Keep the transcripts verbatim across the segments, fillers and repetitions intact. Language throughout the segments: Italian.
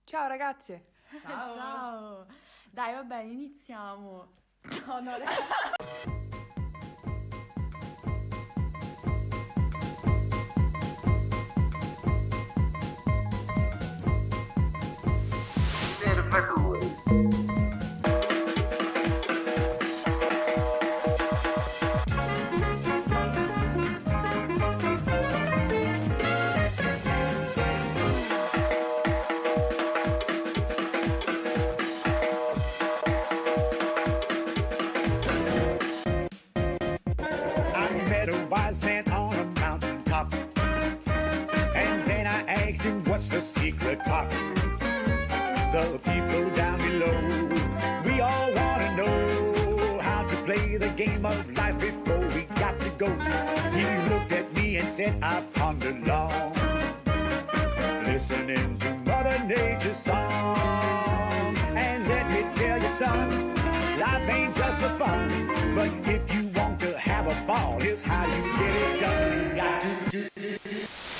Ciao ragazze! Ciao! Ciao! Dai, vabbè, iniziamo! No, no, ragazzi. What's the secret pop? The people down below, we all want to know how to play the game of life before we got to go. He looked at me and said, I've pondered long, listening to Mother Nature's song. And let me tell you, son, life ain't just for fun, but if you want to have a ball, here's how you get it done. You got to do, do, do.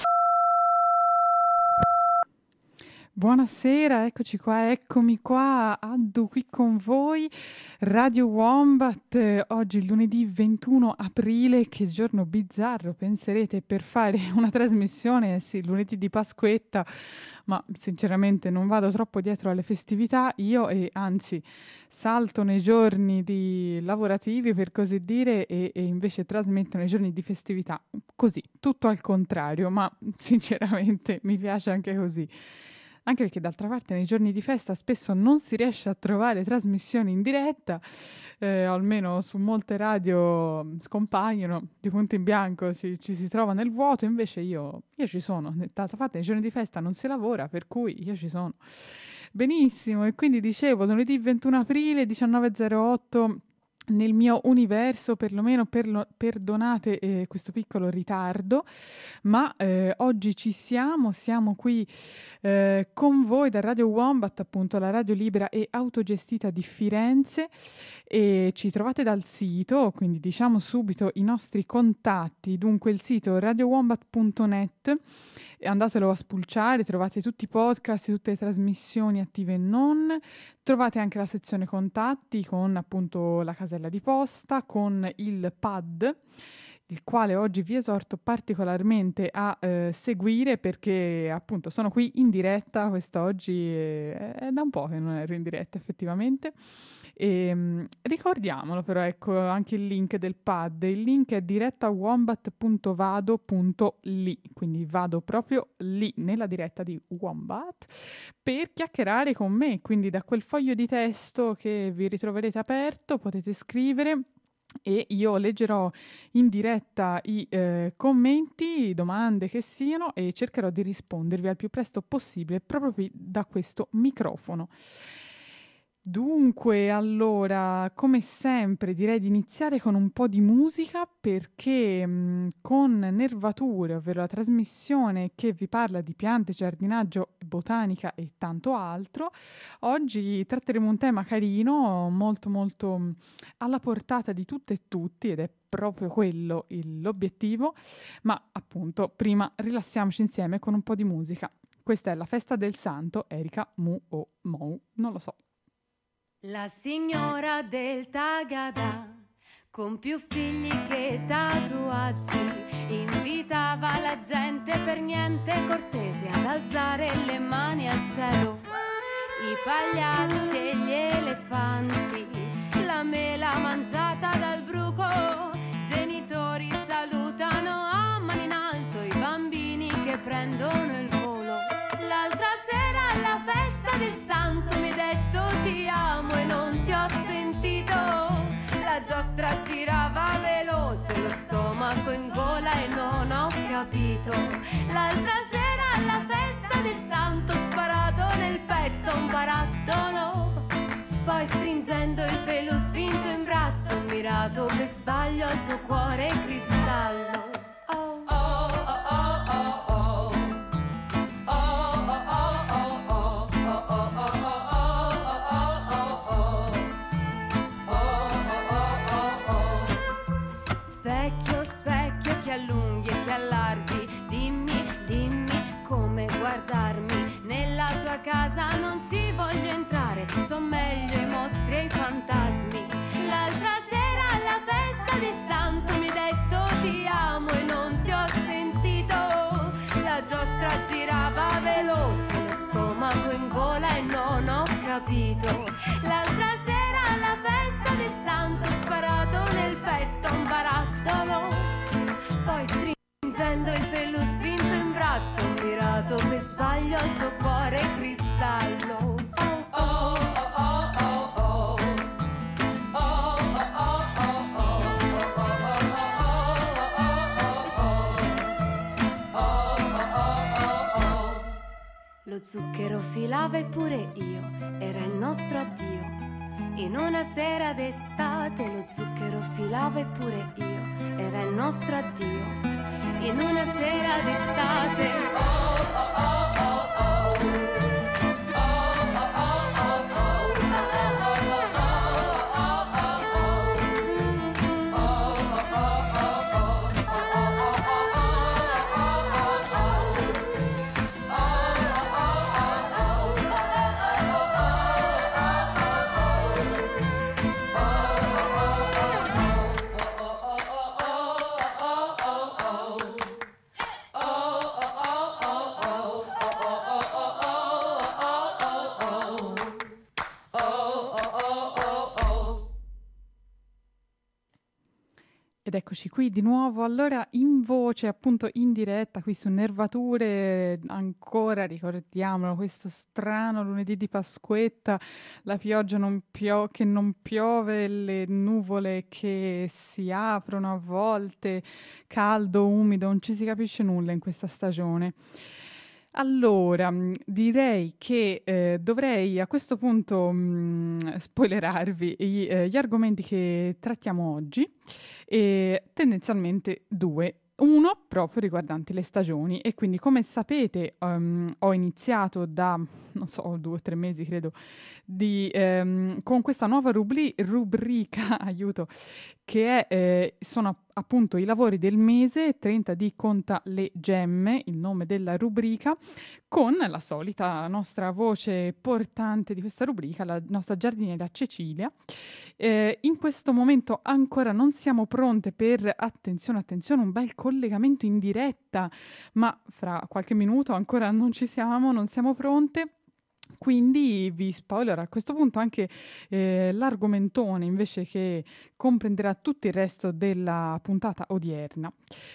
Buonasera, eccoci qua, eccomi qua, Addu qui con voi, Radio Wombat, oggi lunedì ventuno aprile, che giorno bizzarro, penserete, per fare una trasmissione, sì, lunedì di Pasquetta, ma sinceramente non vado troppo dietro alle festività, io e anzi salto nei giorni di lavorativi per così dire e, e invece trasmetto nei giorni di festività, così, tutto al contrario, ma sinceramente mi piace anche così. Anche perché d'altra parte nei giorni di festa spesso non si riesce a trovare trasmissioni in diretta, eh, almeno su molte radio scompaiono, di punto in bianco ci, ci si trova nel vuoto, invece io, io ci sono. D'altra parte nei giorni di festa non si lavora, per cui io ci sono. Benissimo, e quindi dicevo, lunedì ventuno aprile, diciannove e zero otto, nel mio universo, perlomeno perlo, perdonate eh, questo piccolo ritardo, ma eh, oggi ci siamo, siamo qui eh, con voi da Radio Wombat, appunto la radio libera e autogestita di Firenze, e ci trovate dal sito, quindi diciamo subito i nostri contatti, dunque il sito radio wombat punto net, andatelo a spulciare, trovate tutti i podcast, tutte le trasmissioni attive e non, trovate anche la sezione contatti con appunto la casella di posta, con il pad, il quale oggi vi esorto particolarmente a eh, seguire perché appunto sono qui in diretta quest'oggi, e, è da un po' che non ero in diretta effettivamente. E, mh, ricordiamolo però, ecco anche il link del pad, il link è diretta wombat punto vado punto li, quindi vado proprio lì nella diretta di Wombat per chiacchierare con me, quindi da quel foglio di testo che vi ritroverete aperto potete scrivere e io leggerò in diretta i eh, commenti, domande che siano, e cercherò di rispondervi al più presto possibile proprio qui da questo microfono. Dunque, allora, come sempre direi di iniziare con un po' di musica perché mh, con Nervature, ovvero la trasmissione che vi parla di piante, giardinaggio, botanica e tanto altro, oggi tratteremo un tema carino, molto molto mh, alla portata di tutte e tutti, ed è proprio quello il, l'obiettivo, ma appunto prima rilassiamoci insieme con un po' di musica. Questa è La festa del santo, Erika Mu o Mou, non lo so. La signora del Tagada, con più figli che tatuaggi, invitava la gente per niente cortese ad alzare le mani al cielo. I pagliacci e gli elefanti, la mela mangiata dal bruco, genitori salutano a mani in alto i bambini che prendono il volo. L'altra sera alla festa del santo mi hai detto ti amo e non ti ho sentito. La giostra girava veloce, lo stomaco in gola e non ho capito. L'altra sera alla festa del santo ho sparato nel petto un barattolo, poi stringendo il pelo sfinto in braccio ho mirato per sbaglio al tuo cuore cristallo. Oh, oh, oh, oh, oh. Allunghi e che allarghi, dimmi, dimmi come guardarmi nella tua questa casa non ci voglio entrare, son meglio i mostri e i fantasmi. L'altra sera alla festa di santo mi hai detto ti amo e non ti ho sentito. La giostra girava veloce, lo stomaco in gola e non ho capito. L'altra sera alla festa di santo ho sparato nel petto un barattolo, poi stringendo il pelo sfinto in braccio ho mirato per sbaglio al tuo cuore cristallo. Oh, oh, oh, oh, oh. Oh, oh, oh, oh. Lo zucchero filava eppure io, era il nostro addio. In una sera d'estate lo zucchero filava eppure io, era il nostro addio. In una sera d'estate oh, oh, oh, oh, oh. Ed eccoci qui di nuovo, allora in voce, appunto in diretta, qui su Nervature, ancora ricordiamolo, questo strano lunedì di Pasquetta, la pioggia non pio- che non piove, le nuvole che si aprono a volte, caldo, umido, non ci si capisce nulla in questa stagione. Allora, direi che eh, dovrei a questo punto mh, spoilerarvi gli, eh, gli argomenti che trattiamo oggi, e tendenzialmente due. Uno proprio riguardante le stagioni, e quindi come sapete um, ho iniziato da, non so, due o tre mesi credo, di, um, con questa nuova rubri- rubrica, aiuto, che è, eh, sono appunto i lavori del mese, trenta di Conta le Gemme, il nome della rubrica, con la solita nostra voce portante di questa rubrica, la nostra giardiniera Cecilia. Eh, in questo momento ancora non siamo pronte per, attenzione, attenzione, un bel collegamento in diretta, ma fra qualche minuto ancora non ci siamo, non siamo pronte. Quindi vi spoilerò a questo punto anche eh, l'argomentone, invece, che comprenderà tutto il resto della puntata odierna.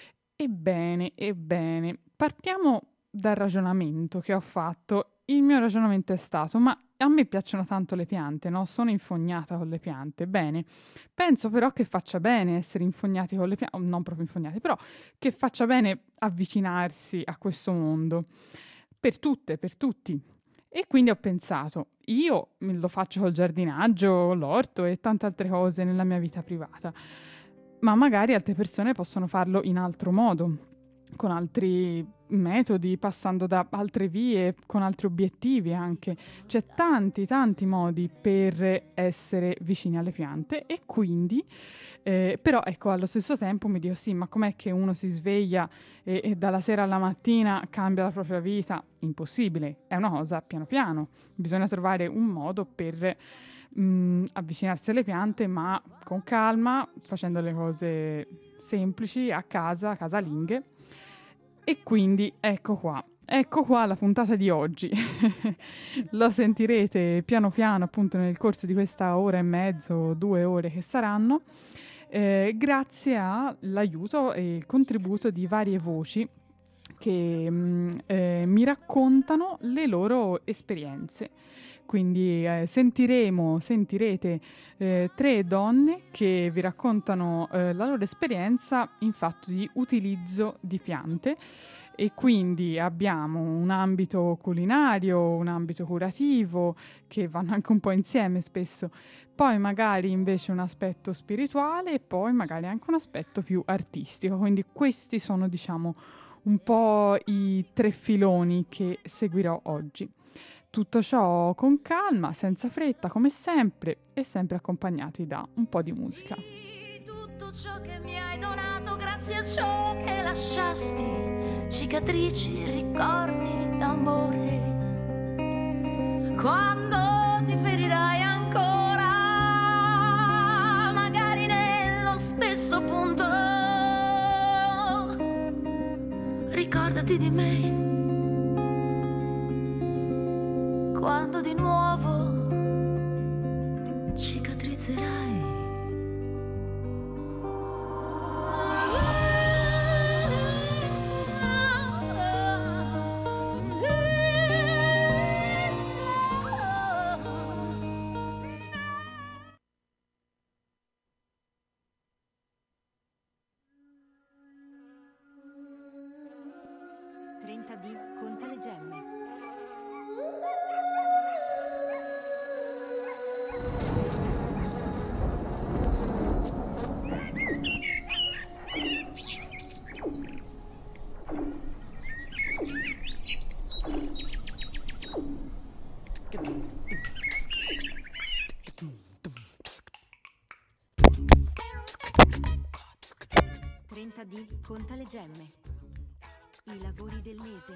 Ebbene, ebbene, partiamo dal ragionamento che ho fatto. Il mio ragionamento è stato: ma a me piacciono tanto le piante, no? Sono infognata con le piante. Bene, penso però che faccia bene essere infognati con le piante, non proprio infognati, però che faccia bene avvicinarsi a questo mondo. Per tutte, per tutti. E quindi ho pensato, io lo faccio col giardinaggio, l'orto e tante altre cose nella mia vita privata, ma magari altre persone possono farlo in altro modo, con altri metodi, passando da altre vie, con altri obiettivi anche. C'è tanti, tanti modi per essere vicini alle piante, e quindi, eh, però ecco, allo stesso tempo mi dico sì, ma com'è che uno si sveglia e, e dalla sera alla mattina cambia la propria vita? Impossibile, è una cosa piano piano. Bisogna trovare un modo per mh, avvicinarsi alle piante, ma con calma, facendo le cose semplici, a casa, casalinghe. E quindi ecco qua, ecco qua la puntata di oggi. Lo sentirete piano piano appunto nel corso di questa ora e mezzo, due ore che saranno, eh, grazie all'aiuto e il contributo di varie voci che mh, eh, mi raccontano le loro esperienze. Quindi eh, sentiremo, sentirete eh, tre donne che vi raccontano eh, la loro esperienza in fatto di utilizzo di piante, e quindi abbiamo un ambito culinario, un ambito curativo, che vanno anche un po' insieme spesso, poi magari invece un aspetto spirituale, e poi magari anche un aspetto più artistico. Quindi questi sono, diciamo, un po' i tre filoni che seguirò oggi. Tutto ciò con calma, senza fretta, come sempre, e sempre accompagnati da un po' di musica. Tutto ciò che mi hai donato, grazie a ciò che lasciasti, cicatrici, ricordi d'amore. quando ti ferirai ancora, magari nello stesso punto, ricordati di me quando di nuovo cicatrizzerai. trenta D conta le gemme. trenta D conta le gemme. I lavori del mese.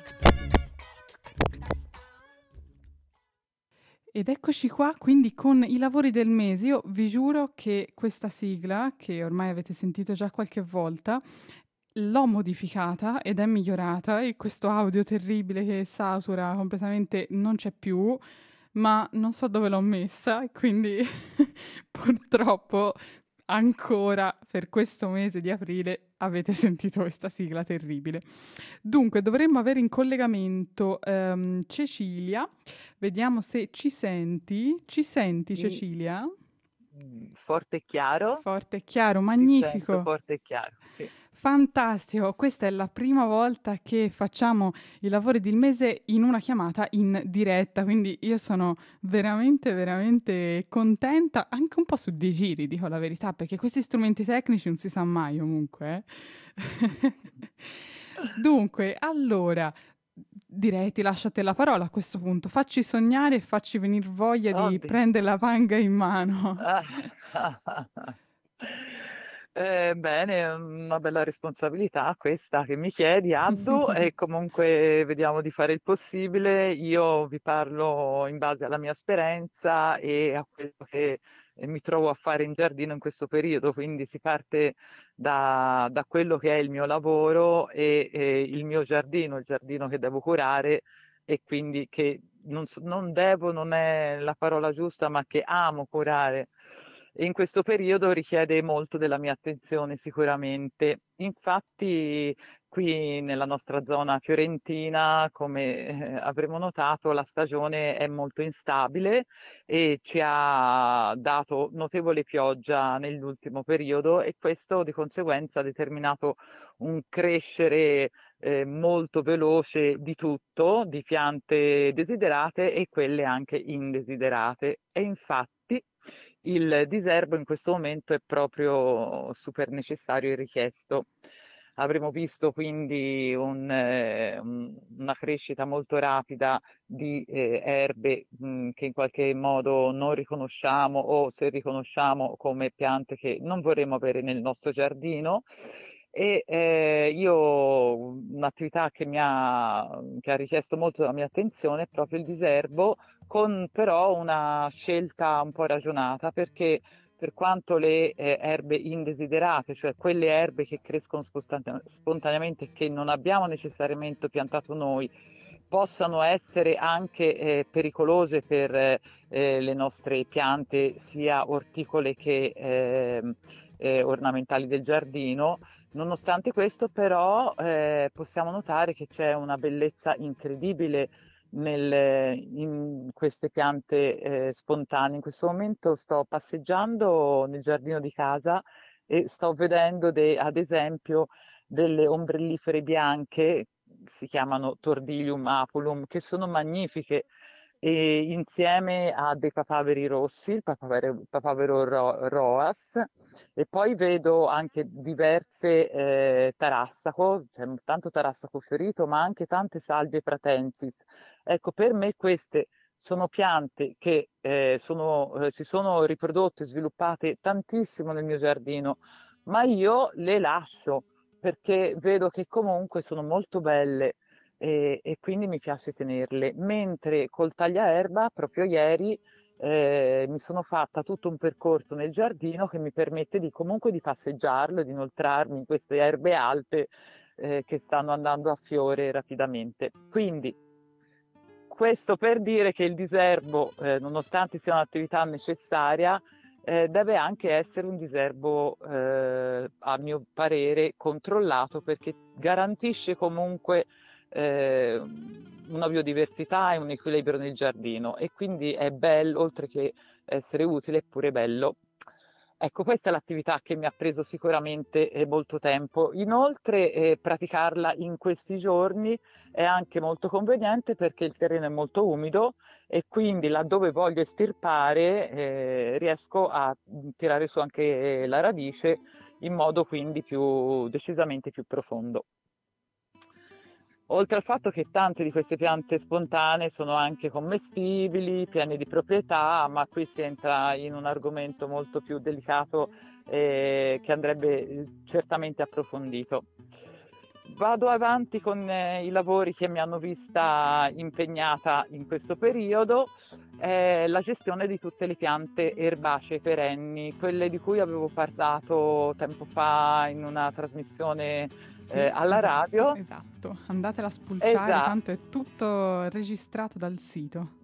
Ed eccoci qua quindi con i lavori del mese. Io vi giuro che questa sigla, che ormai avete sentito già qualche volta, l'ho modificata ed è migliorata e questo audio terribile che satura completamente non c'è più, ma non so dove l'ho messa e quindi purtroppo ancora per questo mese di aprile avete sentito questa sigla terribile. Dunque dovremmo avere in collegamento ehm, Cecilia. Vediamo se ci senti. Ci senti, Sì, Cecilia? mm, forte e chiaro, Forte e chiaro, ti sento magnifico. forte e chiaro, sì. Fantastico, questa è la prima volta che facciamo i lavori del mese in una chiamata in diretta, quindi io sono veramente, veramente contenta, anche un po' su dei giri, dico la verità, perché questi strumenti tecnici non si sa mai comunque. eh. Dunque, allora, direi ti lascio a te la parola a questo punto, facci sognare e facci venire voglia di Oddio. prendere la panga in mano. Eh, bene, è una bella responsabilità questa che mi chiedi, Addu, e comunque vediamo di fare il possibile. Io vi parlo in base alla mia esperienza e a quello che eh, mi trovo a fare in giardino in questo periodo, quindi si parte da, da quello che è il mio lavoro e, e il mio giardino, il giardino che devo curare e quindi che non, so- non devo, non è la parola giusta, ma che amo curare. E in questo periodo richiede molto della mia attenzione sicuramente. Infatti, qui nella nostra zona fiorentina, come eh, avremo notato, la stagione è molto instabile e ci ha dato notevole pioggia nell'ultimo periodo e questo di conseguenza ha determinato un crescere eh, molto veloce di tutto, di piante desiderate e quelle anche indesiderate. E infatti il diserbo in questo momento è proprio super necessario e richiesto. Avremo visto quindi un, eh, un- una crescita molto rapida di eh, erbe mh, che in qualche modo non riconosciamo o se riconosciamo come piante che non vorremmo avere nel nostro giardino. E eh, io un'attività che mi ha, che ha richiesto molto la mia attenzione è proprio il diserbo, con però una scelta un po' ragionata, perché per quanto le eh, erbe indesiderate, cioè quelle erbe che crescono spontane- spontaneamente e che non abbiamo necessariamente piantato noi, possano essere anche eh, pericolose per eh, eh, le nostre piante, sia orticole che ehm, eh, ornamentali del giardino. Nonostante questo, però, eh, possiamo notare che c'è una bellezza incredibile nel- in queste piante eh, spontanee. In questo momento sto passeggiando nel giardino di casa e sto vedendo de- ad esempio delle ombrellifere bianche, si chiamano Tordilium apulum, che sono magnifiche e insieme a dei papaveri rossi, il papavero, il papavero ro- roas, e poi vedo anche diverse eh, tarassaco, cioè tanto tarassaco fiorito, ma anche tante salvie pratensis. Ecco, per me queste sono piante che eh, sono, eh, si sono riprodotte e sviluppate tantissimo nel mio giardino, ma io le lascio perché vedo che comunque sono molto belle e, e quindi mi piace tenerle. Mentre col tagliaerba, proprio ieri, eh, mi sono fatta tutto un percorso nel giardino che mi permette di comunque di passeggiarlo e di inoltrarmi in queste erbe alte eh, che stanno andando a fiore rapidamente. Quindi questo per dire che il diserbo, eh, nonostante sia un'attività necessaria, eh, deve anche essere un diserbo, eh, a mio parere, controllato, perché garantisce comunque eh, una biodiversità e un equilibrio nel giardino, e quindi è bello, oltre che essere utile, è pure bello. Ecco, questa è l'attività che mi ha preso sicuramente eh, molto tempo. Inoltre, eh, praticarla in questi giorni è anche molto conveniente perché il terreno è molto umido e quindi laddove voglio estirpare eh, riesco a tirare su anche la radice in modo quindi più decisamente più profondo. Oltre al fatto che tante di queste piante spontanee sono anche commestibili, piene di proprietà, ma qui si entra in un argomento molto più delicato eh, che andrebbe certamente approfondito. Vado avanti con eh, i lavori che mi hanno vista impegnata in questo periodo, eh, la gestione di tutte le piante erbacee perenni, quelle di cui avevo parlato tempo fa in una trasmissione Sì, eh, alla esatto, radio. Esatto, andatela a spulciare, Esatto. tanto è tutto registrato dal sito.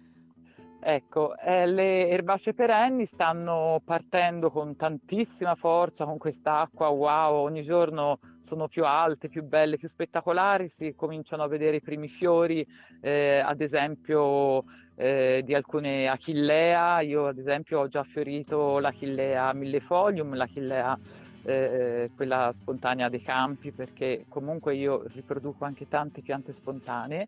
Ecco, eh, le erbacee perenni stanno partendo con tantissima forza, con quest'acqua, wow, ogni giorno sono più alte, più belle, più spettacolari, si cominciano a vedere i primi fiori, eh, ad esempio eh, di alcune achillea. Io ad esempio ho già fiorito l'achillea millefolium, l'achillea eh, quella spontanea dei campi, perché comunque io riproduco anche tante piante spontanee.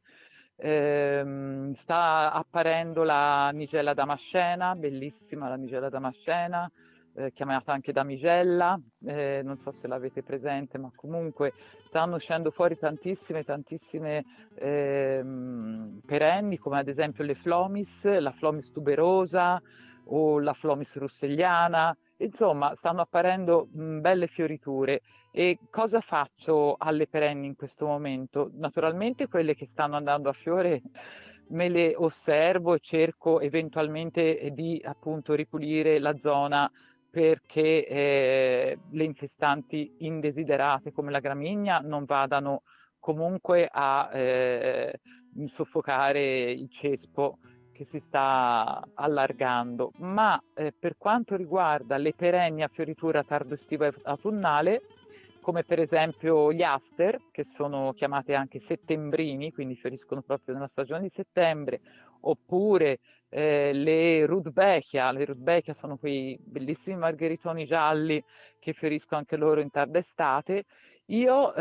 Eh, sta apparendo la nigella damascena, bellissima la nigella damascena, eh, chiamata anche damigella, eh, non so se l'avete presente, ma comunque stanno uscendo fuori tantissime, tantissime eh, perenni, come ad esempio le flomis, la flomis tuberosa o la flomis russelliana. Insomma, stanno apparendo mh, belle fioriture. E cosa faccio alle perenni in questo momento? Naturalmente quelle che stanno andando a fiore me le osservo e cerco eventualmente di appunto ripulire la zona perché eh, le infestanti indesiderate come la gramigna non vadano comunque a eh, soffocare il cespo che si sta allargando. Ma eh, per quanto riguarda le perenni a fioritura tardo estiva e autunnale, come per esempio gli aster, che sono chiamate anche settembrini, quindi fioriscono proprio nella stagione di settembre, oppure eh, le rudbeckia. Le rudbeckia sono quei bellissimi margheritoni gialli che fioriscono anche loro in tarda estate. Io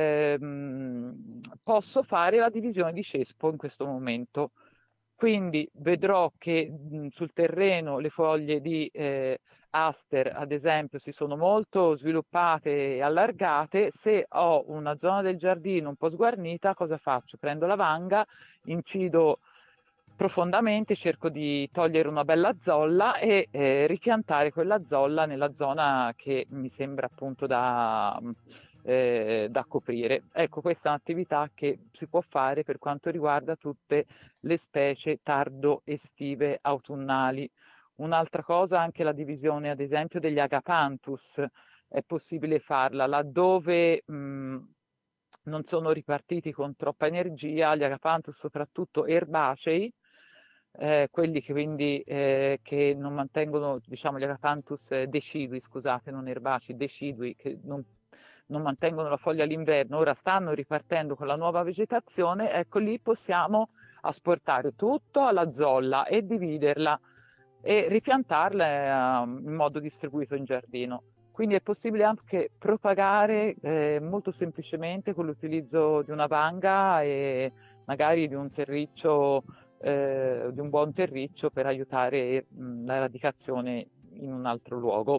ehm, posso fare la divisione di cespo in questo momento. Quindi vedrò che mh, sul terreno le foglie di eh, aster, ad esempio, si sono molto sviluppate e allargate. Se ho una zona del giardino un po' sguarnita, cosa faccio? Prendo la vanga, incido profondamente, cerco di togliere una bella zolla e eh, ripiantare quella zolla nella zona che mi sembra appunto da... Eh, da coprire. Ecco, questa è un'attività che si può fare per quanto riguarda tutte le specie tardo estive autunnali. Un'altra cosa, anche la divisione ad esempio degli agapanthus, è possibile farla laddove mh, non sono ripartiti con troppa energia, gli agapanthus soprattutto erbacei, eh, quelli che quindi eh, che non mantengono, diciamo gli agapanthus decidui, scusate, non erbacei, decidui, che non non mantengono la foglia all'inverno, ora stanno ripartendo con la nuova vegetazione. Ecco, lì possiamo asportare tutto alla zolla e dividerla e ripiantarla eh, in modo distribuito in giardino. Quindi è possibile anche propagare eh, molto semplicemente con l'utilizzo di una vanga e magari di un terriccio, eh, di un buon terriccio per aiutare mh, la radicazione in un altro luogo.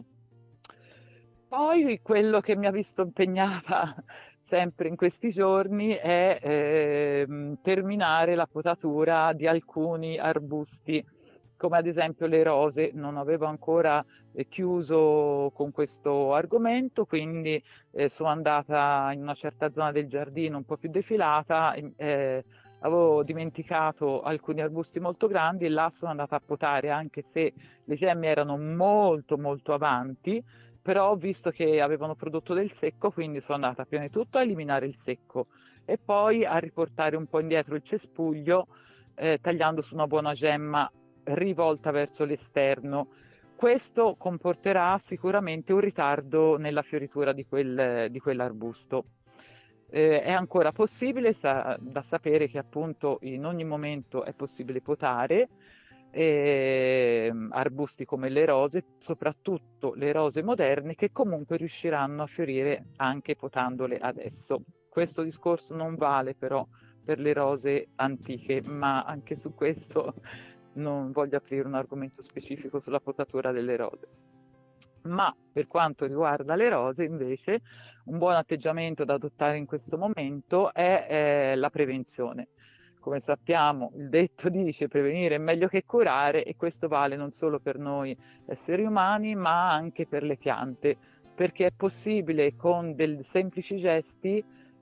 Poi quello che mi ha visto impegnata sempre in questi giorni è eh, terminare la potatura di alcuni arbusti come ad esempio le rose. Non avevo ancora eh, chiuso con questo argomento, quindi eh, sono andata in una certa zona del giardino un po' più defilata, eh, avevo dimenticato alcuni arbusti molto grandi e là sono andata a potare, anche se le gemme erano molto molto avanti, però ho visto che avevano prodotto del secco, quindi sono andata prima di tutto a eliminare il secco e poi a riportare un po' indietro il cespuglio, eh, tagliando su una buona gemma rivolta verso l'esterno. Questo comporterà sicuramente un ritardo nella fioritura di, quel, di quell'arbusto. Eh, è ancora possibile, sa, da sapere che appunto in ogni momento è possibile potare eh, arbusti come le rose, soprattutto le rose moderne, che comunque riusciranno a fiorire anche potandole adesso. Questo discorso non vale però per le rose antiche, ma anche su questo non voglio aprire un argomento specifico sulla potatura delle rose. Ma per quanto riguarda le rose, invece, un buon atteggiamento da adottare in questo momento è eh, la prevenzione. Come sappiamo, il detto dice prevenire è meglio che curare, e questo vale non solo per noi esseri umani, ma anche per le piante, perché è possibile con dei semplici gesti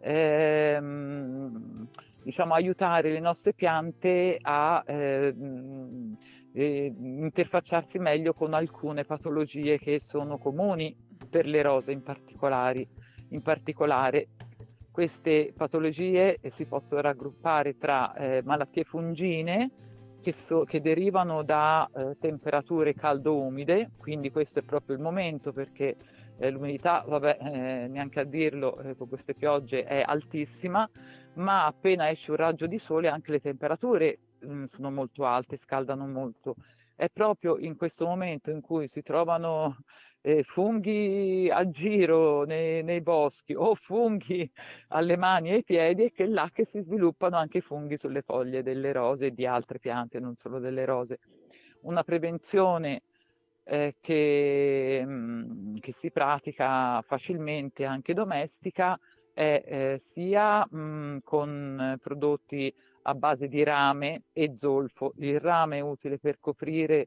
ehm, diciamo, aiutare le nostre piante a eh, eh, interfacciarsi meglio con alcune patologie che sono comuni per le rose in particolare. In particolare queste patologie si possono raggruppare tra eh, malattie fungine che, so, che derivano da eh, temperature caldo-umide, quindi questo è proprio il momento, perché eh, l'umidità, vabbè, eh, neanche a dirlo, eh, con queste piogge è altissima, ma appena esce un raggio di sole anche le temperature mh, sono molto alte, scaldano molto. È proprio in questo momento in cui si trovano eh, funghi a giro nei, nei boschi o funghi alle mani e ai piedi, e che è là che si sviluppano anche i funghi sulle foglie delle rose e di altre piante, non solo delle rose. Una prevenzione eh, che, mh, che si pratica facilmente, anche domestica, è eh, sia mh, con prodotti a base di rame e zolfo. Il rame è utile per coprire,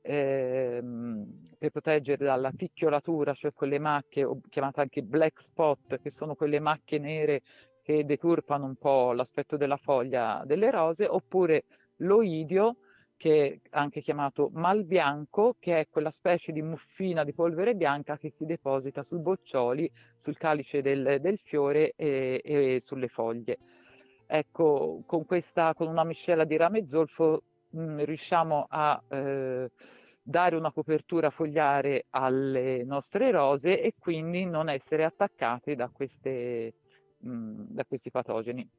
ehm, per proteggere dalla ticchiolatura, cioè quelle macchie, chiamate anche black spot, che sono quelle macchie nere che deturpano un po' l'aspetto della foglia delle rose, oppure l'oidio, che è anche chiamato mal bianco, che è quella specie di muffina di polvere bianca che si deposita sui boccioli, sul calice del, del fiore e, e sulle foglie. Ecco, con questa, con una miscela di rame e zolfo mh, riusciamo a eh, dare una copertura fogliare alle nostre rose e quindi non essere attaccate da, queste, mh, da questi patogeni.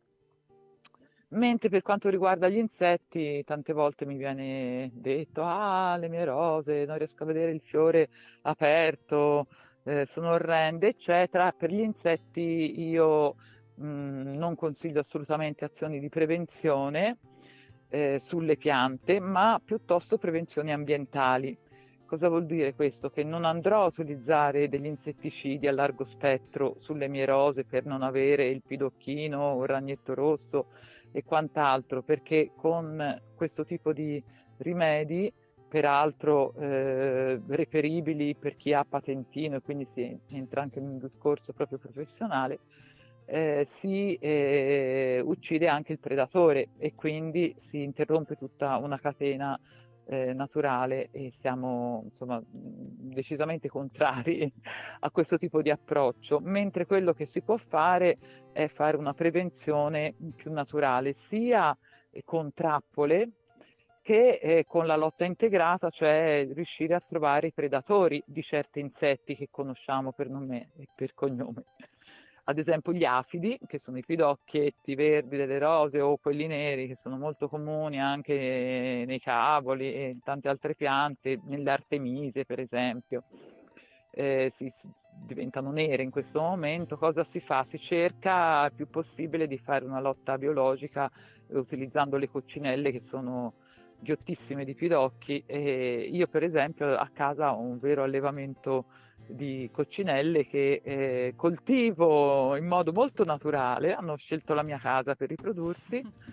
Mentre per quanto riguarda gli insetti, tante volte mi viene detto: ah, le mie rose, non riesco a vedere il fiore aperto, eh, sono orrende, eccetera. Per gli insetti io mh, non consiglio assolutamente azioni di prevenzione eh, sulle piante, ma piuttosto prevenzioni ambientali. Cosa vuol dire questo? Che non andrò a utilizzare degli insetticidi a largo spettro sulle mie rose per non avere il pidocchino o il ragnetto rosso e quant'altro, perché con questo tipo di rimedi, peraltro eh, reperibili per chi ha patentino, e quindi si entra anche in un discorso proprio professionale, eh, si eh, uccide anche il predatore e quindi si interrompe tutta una catena eh, naturale, e siamo insomma decisamente contrari a questo tipo di approccio, mentre quello che si può fare è fare una prevenzione più naturale, sia con trappole che eh, con la lotta integrata, cioè riuscire a trovare i predatori di certi insetti che conosciamo per nome e per cognome. Ad esempio gli afidi, che sono i pidocchietti verdi delle rose, o quelli neri, che sono molto comuni anche nei cavoli e in tante altre piante, nelle artemise per esempio. Eh, si, si diventano nere in questo momento. Cosa si fa? Si cerca il più possibile di fare una lotta biologica eh, utilizzando le coccinelle, che sono ghiottissime di pidocchi, e io per esempio a casa ho un vero allevamento di coccinelle che eh, coltivo in modo molto naturale. Hanno scelto la mia casa per riprodursi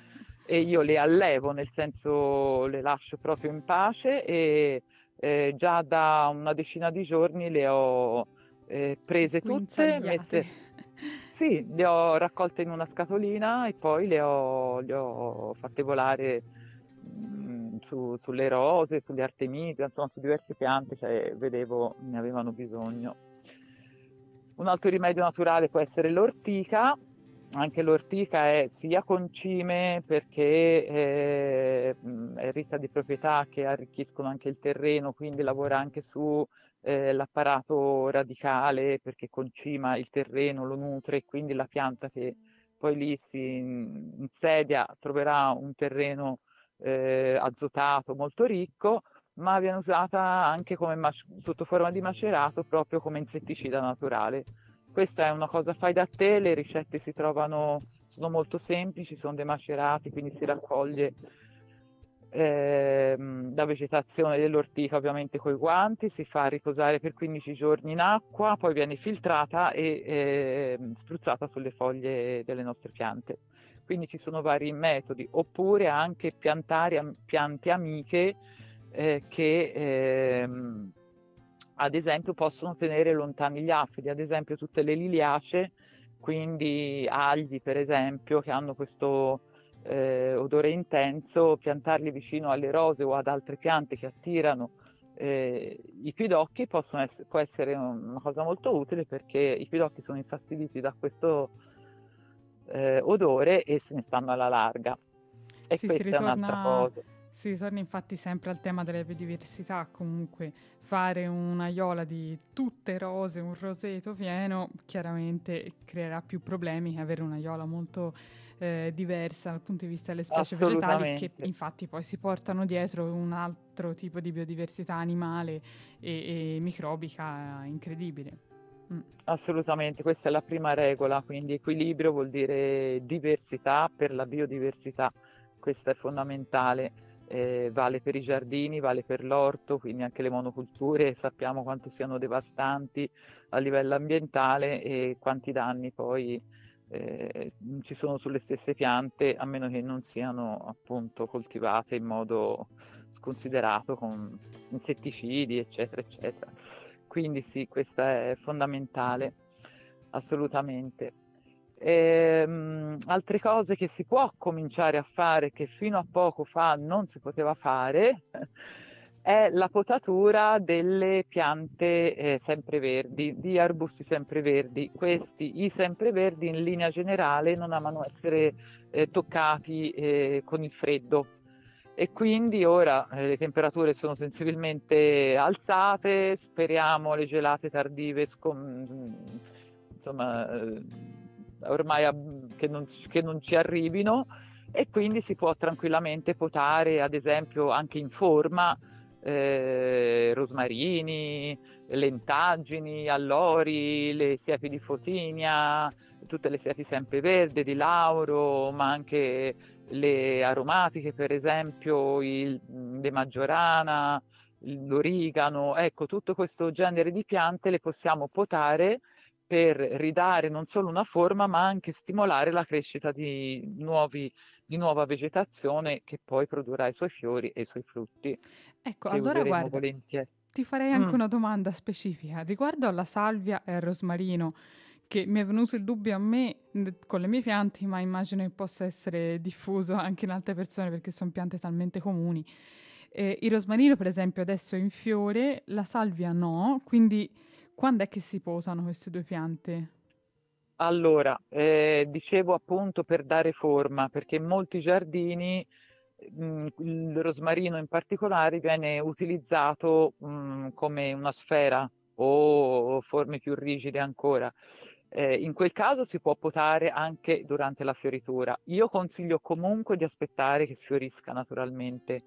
e io le allevo, nel senso le lascio proprio in pace e eh, già da una decina di giorni le ho eh, prese tutte, Sguinzagliate. messe, sì, le ho raccolte in una scatolina e poi le ho, le ho fatte volare mm, su- sulle rose, sulle artemisi, insomma su diverse piante che vedevo ne avevano bisogno. Un altro rimedio naturale può essere l'ortica. Anche l'ortica è sia concime perché eh, mh, è ricca di proprietà che arricchiscono anche il terreno, quindi lavora anche su eh, l'apparato radicale perché concima il terreno, lo nutre, e quindi la pianta che poi lì si insedia troverà un terreno eh, azotato molto ricco, ma viene usata anche come mac- sotto forma di macerato proprio come insetticida naturale. Questa è una cosa fai da te, le ricette si trovano, sono molto semplici, sono dei macerati, quindi si raccoglie ehm, la vegetazione dell'ortica ovviamente con i guanti, si fa riposare per quindici giorni in acqua, poi viene filtrata e ehm, spruzzata sulle foglie delle nostre piante. Quindi ci sono vari metodi, oppure anche piantare am- piante amiche eh, che ehm, ad esempio possono tenere lontani gli afidi, ad esempio tutte le liliacee, quindi agli per esempio, che hanno questo eh, odore intenso, piantarli vicino alle rose o ad altre piante che attirano eh, i pidocchi possono essere, può essere una cosa molto utile perché i pidocchi sono infastiditi da questo eh, odore e se ne stanno alla larga. E Sì, si questa è un'altra ritorna, cosa. si ritorna infatti sempre al tema della biodiversità, comunque fare un'aiola di tutte rose, un roseto pieno, chiaramente creerà più problemi che avere un'aiola molto eh, diversa dal punto di vista delle specie vegetali, che Assolutamente. infatti poi si portano dietro un altro tipo di biodiversità animale e, e microbica incredibile. Mm. Assolutamente, questa è la prima regola, quindi equilibrio vuol dire diversità per la biodiversità, questo è fondamentale, eh, vale per i giardini, vale per l'orto, quindi anche le monoculture sappiamo quanto siano devastanti a livello ambientale e quanti danni poi eh, ci sono sulle stesse piante, a meno che non siano appunto coltivate in modo sconsiderato con insetticidi, eccetera, eccetera. Quindi sì, questa è fondamentale, assolutamente. Ehm, altre cose che si può cominciare a fare, che fino a poco fa non si poteva fare, è la potatura delle piante eh, sempreverdi, di arbusti sempreverdi. Questi, i sempreverdi, in linea generale non amano essere eh, toccati eh, con il freddo. E quindi ora eh, le temperature sono sensibilmente alzate, speriamo le gelate tardive scom- insomma, eh, ormai ab- che non, che non ci arrivino, e quindi si può tranquillamente potare, ad esempio, anche in forma, eh, rosmarini, lentaggini, allori, le siepi di fotinia, tutte le siepi sempreverde, di lauro, ma anche le aromatiche, per esempio il, le maggiorana, l'origano, ecco, tutto questo genere di piante le possiamo potare per ridare non solo una forma, ma anche stimolare la crescita di, nuovi, di nuova vegetazione che poi produrrà i suoi fiori e i suoi frutti, Ecco, che allora useremo guarda, volentieri. ti farei anche Mm. una domanda specifica riguardo alla salvia e al rosmarino, che mi è venuto il dubbio a me n- con le mie piante, ma immagino che possa essere diffuso anche in altre persone perché sono piante talmente comuni. Eh, il rosmarino, per esempio, adesso è in fiore, la salvia no, quindi quando è che si posano queste due piante? Allora, eh, dicevo appunto per dare forma, perché in molti giardini mh, il rosmarino in particolare viene utilizzato mh, come una sfera o forme più rigide ancora. Eh, in quel caso si può potare anche durante la fioritura. Io consiglio comunque di aspettare che sfiorisca naturalmente.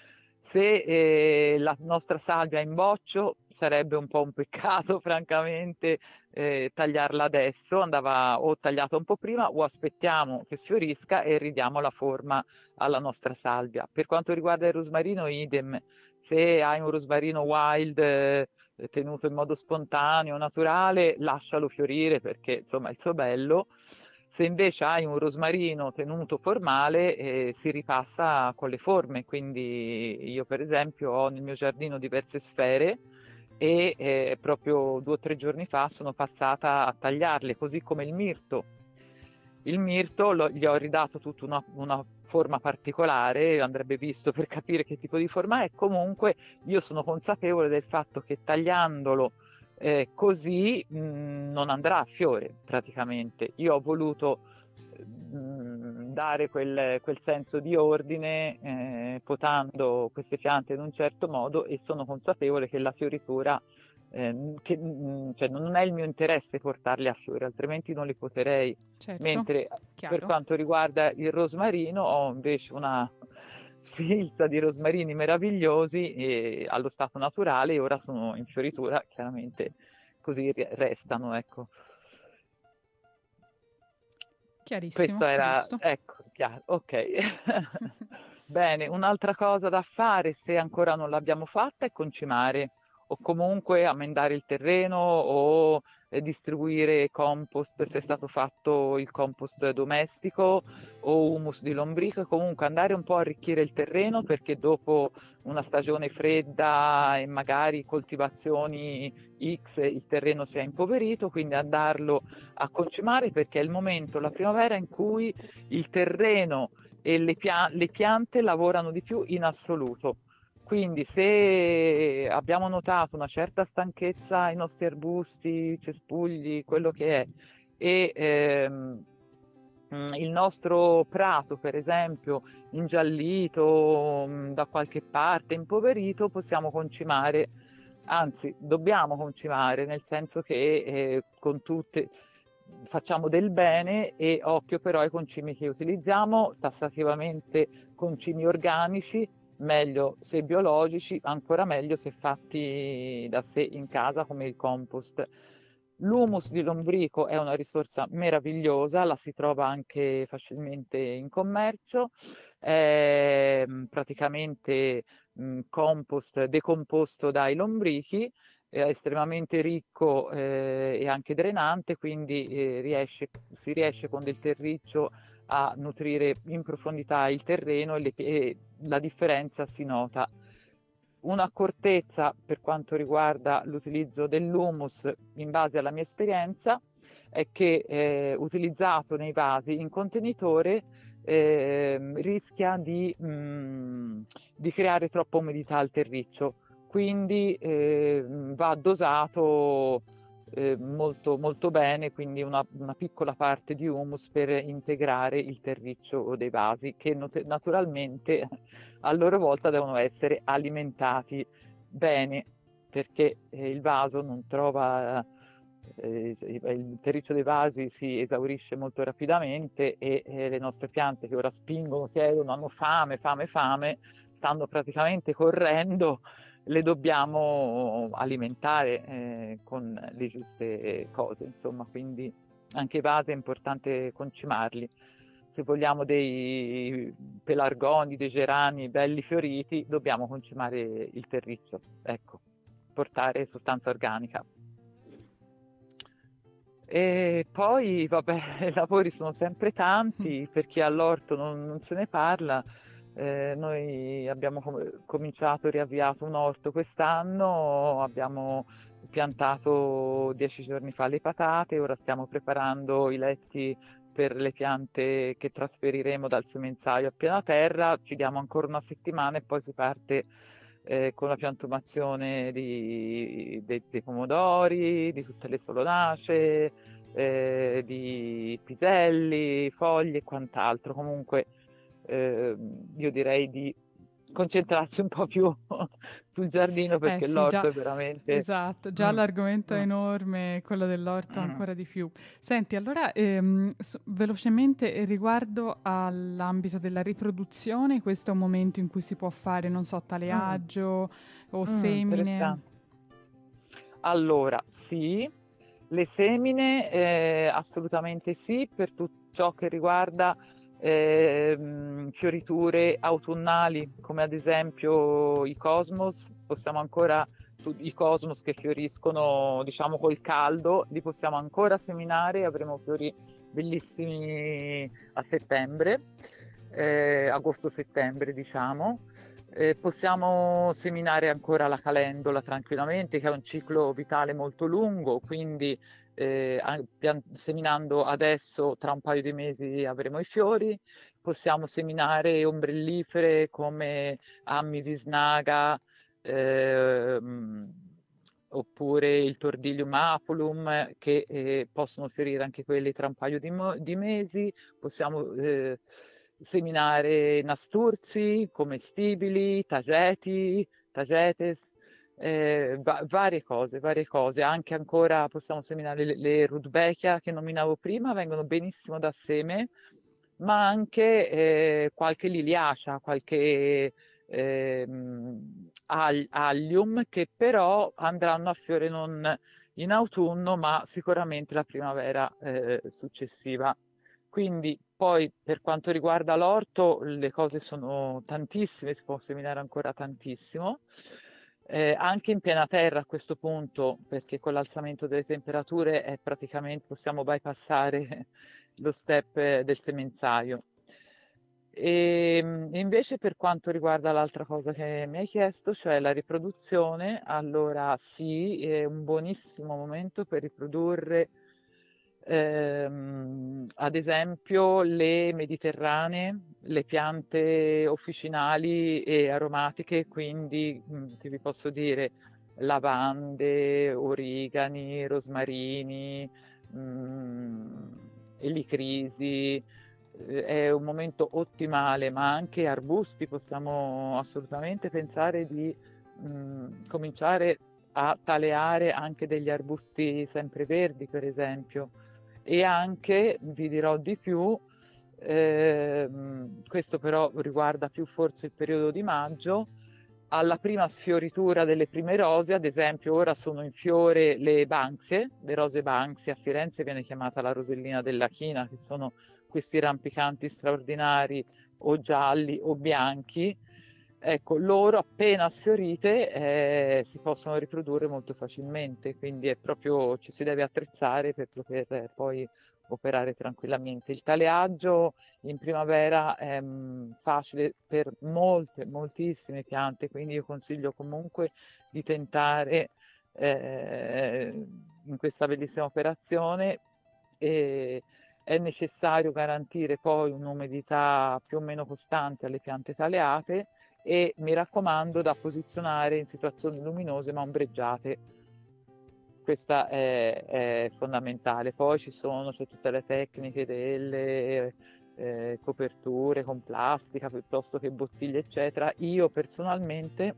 Se eh, la nostra salvia è in boccio, sarebbe un po' un peccato, francamente, eh, tagliarla adesso, andava o tagliata un po' prima o aspettiamo che sfiorisca e ridiamo la forma alla nostra salvia. Per quanto riguarda il rosmarino, idem, se hai un rosmarino wild eh, tenuto in modo spontaneo, naturale, lascialo fiorire perché insomma è il suo bello. Se invece hai un rosmarino tenuto formale, eh, si ripassa con le forme. Quindi io per esempio ho nel mio giardino diverse sfere e eh, proprio due o tre giorni fa sono passata a tagliarle, così come il mirto. Il mirto lo- gli ho ridato tutta una, una forma particolare, andrebbe visto per capire che tipo di forma è. Comunque io sono consapevole del fatto che tagliandolo eh, così mh, non andrà a fiore praticamente. Io ho voluto mh, dare quel, quel senso di ordine eh, potando queste piante in un certo modo, e sono consapevole che la fioritura, eh, che, mh, cioè non è il mio interesse portarli a fiore, altrimenti non li poterei. Certo, Mentre per chiaro. quanto riguarda il rosmarino ho invece una sfilza di rosmarini meravigliosi e allo stato naturale, e ora sono in fioritura, chiaramente così ri- restano, ecco. Chiarissimo, Questo era, giusto. ecco, chiaro, ok. Bene, un'altra cosa da fare, se ancora non l'abbiamo fatta, è concimare o comunque ammendare il terreno o eh, distribuire compost se è stato fatto il compost domestico o humus di lombrico, e comunque andare un po' a arricchire il terreno, perché dopo una stagione fredda e magari coltivazioni X il terreno si è impoverito, quindi andarlo a concimare, perché è il momento, la primavera, in cui il terreno e le, pia- le piante lavorano di più in assoluto. Quindi se abbiamo notato una certa stanchezza ai nostri arbusti, cespugli, quello che è, e ehm, mm, il nostro prato, per esempio, ingiallito mm, da qualche parte, impoverito, possiamo concimare, anzi dobbiamo concimare, nel senso che eh, con tutte facciamo del bene, e occhio però ai concimi che utilizziamo, tassativamente concimi organici, meglio se biologici, ancora meglio se fatti da sé in casa come il compost. L'humus di lombrico è una risorsa meravigliosa, la si trova anche facilmente in commercio, è mm, praticamente mh, compost decomposto dai lombrichi, è estremamente ricco eh, e anche drenante, quindi eh, riesce, si riesce con del terriccio a nutrire in profondità il terreno, e, le, e la differenza si nota. Un'accortezza per quanto riguarda l'utilizzo dell'humus, in base alla mia esperienza, è che eh, utilizzato nei vasi in contenitore eh, rischia di, mh, di creare troppa umidità al terriccio, quindi eh, va dosato eh, molto, molto bene, quindi una, una piccola parte di humus per integrare il terriccio dei vasi, che not- naturalmente a loro volta devono essere alimentati bene, perché eh, il vaso non trova, eh, il terriccio dei vasi si esaurisce molto rapidamente, e eh, le nostre piante che ora spingono, chiedono, hanno fame, fame, fame, stanno praticamente correndo, le dobbiamo alimentare eh, con le giuste cose, insomma, quindi anche i vasi è importante concimarli. Se vogliamo dei pelargoni, dei gerani belli fioriti, dobbiamo concimare il terriccio, ecco, portare sostanza organica. E poi, vabbè, i lavori sono sempre tanti, per chi ha l'orto non, non se ne parla. Eh, noi abbiamo com- cominciato, riavviato un orto quest'anno, abbiamo piantato dieci giorni fa le patate, ora stiamo preparando i letti per le piante che trasferiremo dal semenzaio a piena terra, ci diamo ancora una settimana e poi si parte eh, con la piantumazione di- dei, dei pomodori, di tutte le solanace, eh, di piselli, foglie e quant'altro. Comunque eh, io direi di concentrarsi un po' più sul giardino, Eh perché sì, l'orto già, è veramente... esatto, già Mm, l'argomento è mm, enorme, quello dell'orto mm, ancora di più. Senti, allora, ehm, s- velocemente eh, riguardo all'ambito della riproduzione, questo è un momento in cui si può fare, non so, mm, taleaggio o mm, semine. interessante. Allora, sì, le semine eh, assolutamente sì, per tutto ciò che riguarda ehm, fioriture autunnali, come ad esempio i cosmos, possiamo ancora, tu- i cosmos che fioriscono, diciamo, col caldo, li possiamo ancora seminare, e avremo fiori bellissimi a settembre, eh, agosto-settembre diciamo. Eh, possiamo seminare ancora la calendola tranquillamente, che è un ciclo vitale molto lungo, quindi eh, a- pian- seminando adesso, tra un paio di mesi avremo i fiori. Possiamo seminare ombrellifere come Ammi visnaga, ehm, oppure il Tordilium apulum, che eh, possono fiorire anche quelli tra un paio di, mo- di mesi. Possiamo eh, seminare nasturzi, commestibili, tageti, tagetes, eh, va- varie cose, varie cose. Anche ancora possiamo seminare le, le rudbeckia che nominavo prima, vengono benissimo da seme, ma anche eh, qualche liliacea, qualche ehm, al- allium, che però andranno a fiore non in autunno, ma sicuramente la primavera eh, successiva. Quindi poi per quanto riguarda l'orto, le cose sono tantissime, si può seminare ancora tantissimo. Eh, anche in piena terra a questo punto, perché con l'alzamento delle temperature è praticamente possiamo bypassare lo step eh, del semenzaio. E mh, invece per quanto riguarda l'altra cosa che mi hai chiesto, cioè la riproduzione, allora sì, è un buonissimo momento per riprodurre ehm, ad esempio le mediterranee, le piante officinali e aromatiche, quindi mh, che vi posso dire lavande, origani, rosmarini, mh, elicrisi. Eh, È un momento ottimale, ma anche arbusti possiamo assolutamente pensare di mh, cominciare a taleare anche degli arbusti sempreverdi, per esempio. E anche, vi dirò di più, ehm, questo però riguarda più forse il periodo di maggio, alla prima sfioritura delle prime rose, ad esempio ora sono in fiore le Banksie, le rose Banksie, a Firenze viene chiamata la rosellina della china, che sono questi rampicanti straordinari o gialli o bianchi. Ecco, loro appena sfiorite eh, si possono riprodurre molto facilmente, quindi è proprio, ci si deve attrezzare per poter eh, poi operare tranquillamente. Il taleaggio in primavera è mm, facile per molte, moltissime piante, quindi io consiglio comunque di tentare eh, in questa bellissima operazione. E è necessario garantire poi un'umidità più o meno costante alle piante taleate e mi raccomando da posizionare in situazioni luminose ma ombreggiate. Questa è, è fondamentale. Poi ci sono c'è tutte le tecniche delle eh, coperture con plastica piuttosto che bottiglie, eccetera. Io personalmente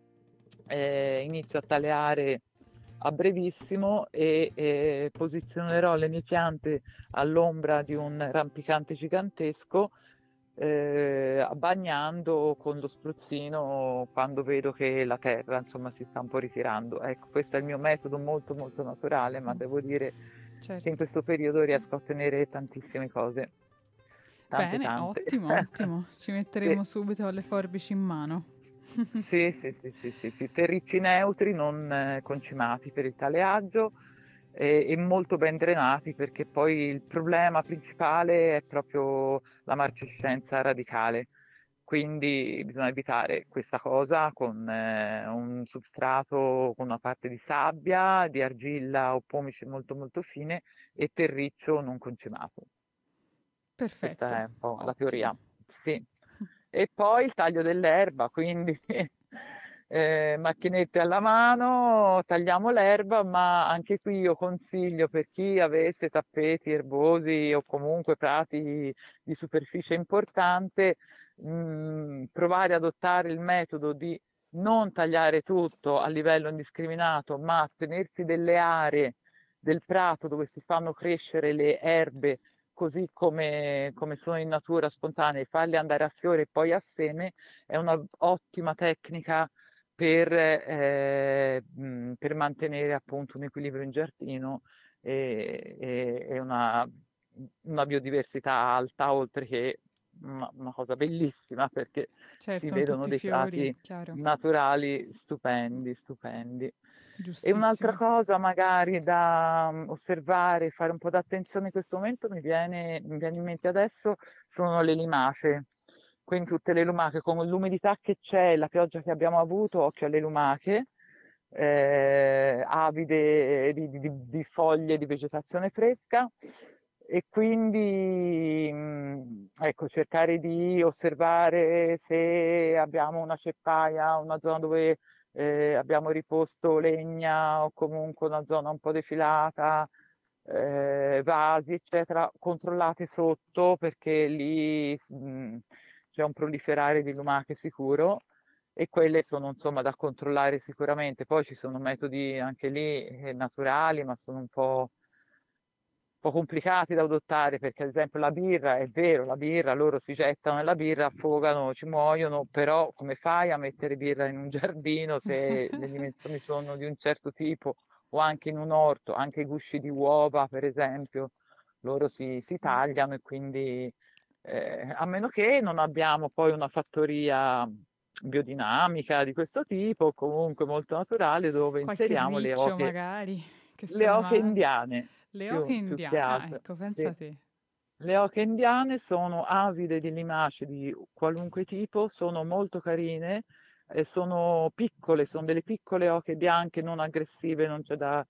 eh, inizio a taleare a brevissimo e eh, posizionerò le mie piante all'ombra di un rampicante gigantesco, eh, bagnando con lo spruzzino quando vedo che la terra insomma si sta un po' ritirando. Ecco, questo è il mio metodo molto molto naturale, ma devo dire che in Certo. questo periodo riesco a ottenere tantissime cose. Tante Bene, tante. ottimo, ottimo. Ci Sì. metteremo subito le forbici in mano. Sì, sì, sì, sì, sì, sì. Terricci neutri, non eh, concimati per il taleaggio e, e molto ben drenati, perché poi il problema principale è proprio la marcescenza radicale. Quindi bisogna evitare questa cosa con eh, un substrato con una parte di sabbia, di argilla o pomice molto molto fine e terriccio non concimato. Questa Perfetto, è un po' la ottimo. teoria. Sì. E poi il taglio dell'erba, quindi eh, macchinette alla mano, tagliamo l'erba, ma anche qui io consiglio per chi avesse tappeti erbosi o comunque prati di superficie importante, mh, provare ad adottare il metodo di non tagliare tutto a livello indiscriminato, ma tenersi delle aree del prato dove si fanno crescere le erbe così come, come sono in natura spontanee, farli andare a fiore e poi a seme è un'ottima tecnica per, eh, mh, per mantenere appunto un equilibrio in giardino e, e- e una, una biodiversità alta, oltre che una, una cosa bellissima perché si Certo, vedono tutti dei fiori, prati chiaro, naturali stupendi, stupendi. E un'altra giustissimo. cosa magari da mm, osservare, fare un po' d'attenzione in questo momento, mi viene, mi viene in mente adesso, sono le lumache. Quindi tutte le lumache, con l'umidità che c'è, la pioggia che abbiamo avuto, occhio alle lumache, eh, avide di, di- di foglie di vegetazione fresca e quindi mh, ecco, cercare di osservare se abbiamo una ceppaia, una zona dove eh, abbiamo riposto legna o comunque una zona un po' defilata, eh, vasi, eccetera, controllate sotto perché lì mh, c'è un proliferare di lumache sicuro e quelle sono insomma da controllare sicuramente. Poi ci sono metodi anche lì eh, naturali, ma sono un po', un po' complicati da adottare perché ad esempio la birra, è vero, la birra, loro si gettano nella birra, affogano, ci muoiono, però come fai a mettere birra in un giardino se le dimensioni sono di un certo tipo o anche in un orto, anche i gusci di uova per esempio, loro si, si Mm. tagliano e quindi eh, a meno che non abbiamo poi una fattoria biodinamica di questo tipo, comunque molto naturale, dove Qualche inseriamo le riccio oche, magari, che se le ne oche mangia. indiane, Le oche più, più che indiane, ah altro. ecco, pensa Sì. a te. Le oche indiane sono avide di limace di qualunque tipo, sono molto carine e sono piccole, sono delle piccole oche bianche non aggressive, non c'è da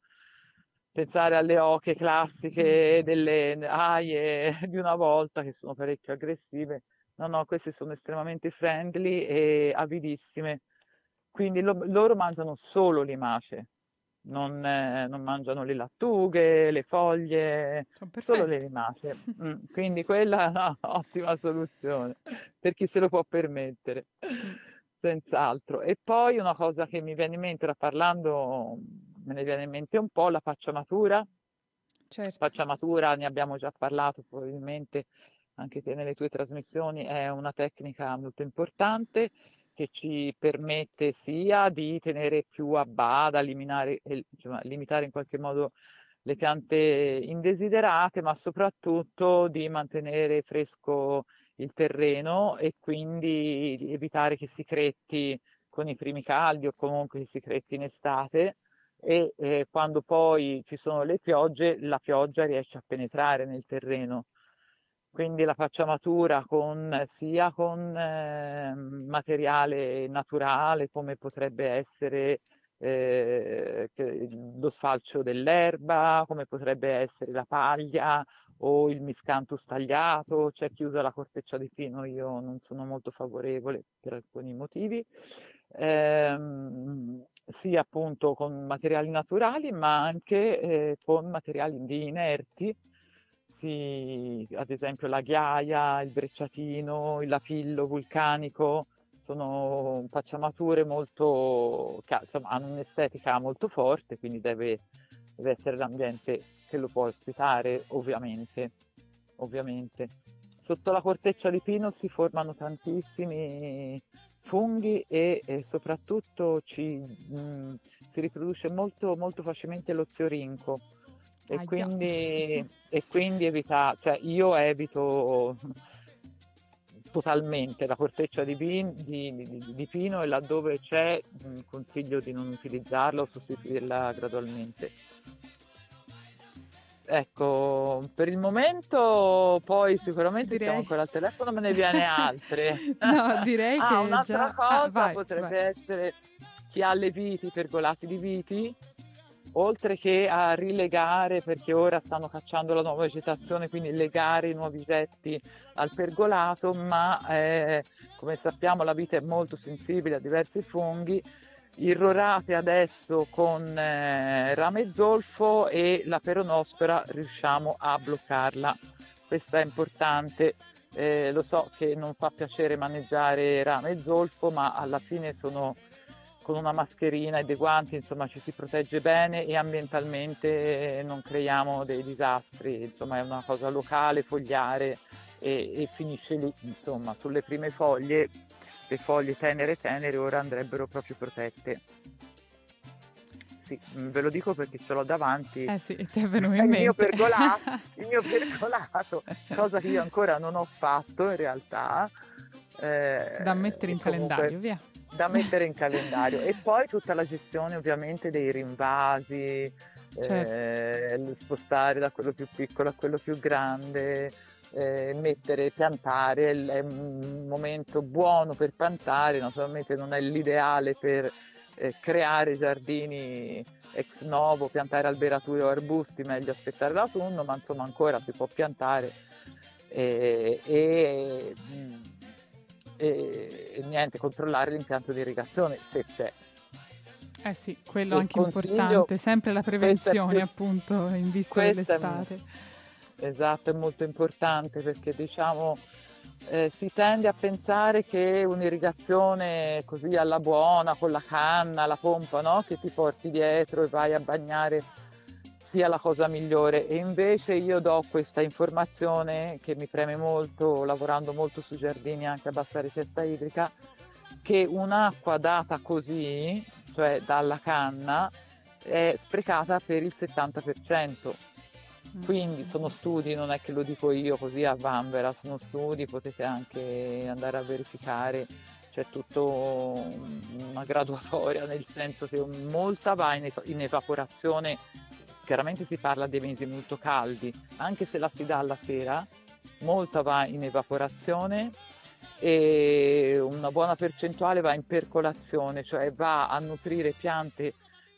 pensare alle oche Mm. classiche delle aie di una volta che sono parecchio aggressive. No, no, queste sono estremamente friendly e avidissime. Quindi lo- loro mangiano solo limace, non, eh, non mangiano le lattughe, le foglie, Sono solo le perfette. limace. Mm, quindi quella è una ottima soluzione per chi se lo può permettere, Mm, senz'altro. E poi una cosa che mi viene in mente, ora parlando, me ne viene in mente un po' la pacciamatura. certo. Pacciamatura, ne abbiamo già parlato probabilmente anche te nelle tue trasmissioni, è una tecnica molto importante che ci permette sia di tenere più a bada, eliminare, el- insomma, limitare in qualche modo le piante indesiderate, ma soprattutto di mantenere fresco il terreno e quindi di evitare che si cretti con i primi caldi o comunque che si cretti in estate e eh, quando poi ci sono le piogge, la pioggia riesce a penetrare nel terreno. Quindi la pacciamatura con, sia con eh, materiale naturale come potrebbe essere eh, che- lo sfalcio dell'erba, come potrebbe essere la paglia o il miscanthus tagliato, c'è chi usa la corteccia di pino, io non sono molto favorevole per alcuni motivi. Ehm, sì, appunto con materiali naturali, ma anche eh, con materiali di inerti, sì, ad esempio la ghiaia, il brecciatino, il lapillo vulcanico, sono pacciamature molto, che insomma, hanno un'estetica molto forte, quindi deve, deve essere l'ambiente che lo può ospitare, ovviamente, ovviamente. Sotto la corteccia di pino si formano tantissimi funghi e, e soprattutto ci, mh, si riproduce molto, molto facilmente l'oziorinco e Ahia. quindi, e quindi evita, cioè io evito totalmente la corteccia di, pin- di- di- di pino e laddove c'è mh, consiglio di non utilizzarla o sostituirla gradualmente. Ecco, per il momento poi sicuramente siamo Direi. ancora al telefono, me ne viene altre. No, direi Ah, che un'altra già. Ah, cosa vai, vai. potrebbe essere chi ha le viti, i pergolati di viti, oltre che a rilegare, perché ora stanno cacciando la nuova vegetazione, quindi legare i nuovi getti al pergolato, ma eh, come sappiamo la vite è molto sensibile a diversi funghi, irrorate adesso con eh, rame zolfo e la peronospora riusciamo a bloccarla. Questo è importante. Eh, lo so che non fa piacere maneggiare rame zolfo, ma alla fine sono con una mascherina e dei guanti, insomma, ci si protegge bene e ambientalmente non creiamo dei disastri, insomma, è una cosa locale, fogliare e, e finisce lì, insomma, sulle prime foglie, le foglie tenere tenere ora andrebbero proprio protette. sì, mh, ve lo dico perché ce l'ho davanti. Eh sì, ti è venuto in il mente. mio pergolato, il mio pergolato, cosa che io ancora non ho fatto in realtà. eh, Da mettere in e comunque calendario, via. Da mettere in calendario. E poi tutta la gestione ovviamente dei rinvasi, Certo. eh, il spostare da quello più piccolo a quello più grande, eh, mettere, piantare, il- è un momento buono per piantare, naturalmente non è l'ideale per eh, creare giardini ex novo, piantare alberature o arbusti, meglio aspettare l'autunno, ma insomma ancora si può piantare. E, e, mm, e- e niente, controllare l'impianto di irrigazione se c'è. Eh sì, quello Il anche consiglio- importante, sempre la questo è prevenzione più- appunto in vista questo è- dell'estate. Esatto, è molto importante perché diciamo eh, si tende a pensare che un'irrigazione così alla buona, con la canna, la pompa, no? Che ti porti dietro e vai a bagnare sia la cosa migliore. E invece io do questa informazione che mi preme molto, lavorando molto sui giardini anche a bassa richiesta idrica, che un'acqua data così, cioè dalla canna, è sprecata per il settanta per cento. Quindi sono studi, non è che lo dico io così a vanvera, sono studi, potete anche andare a verificare, c'è tutto una graduatoria, nel senso che molta va in, in evaporazione, chiaramente si parla dei mesi molto caldi, anche se la si dà alla sera, molta va in evaporazione e una buona percentuale va in percolazione, cioè va a nutrire piante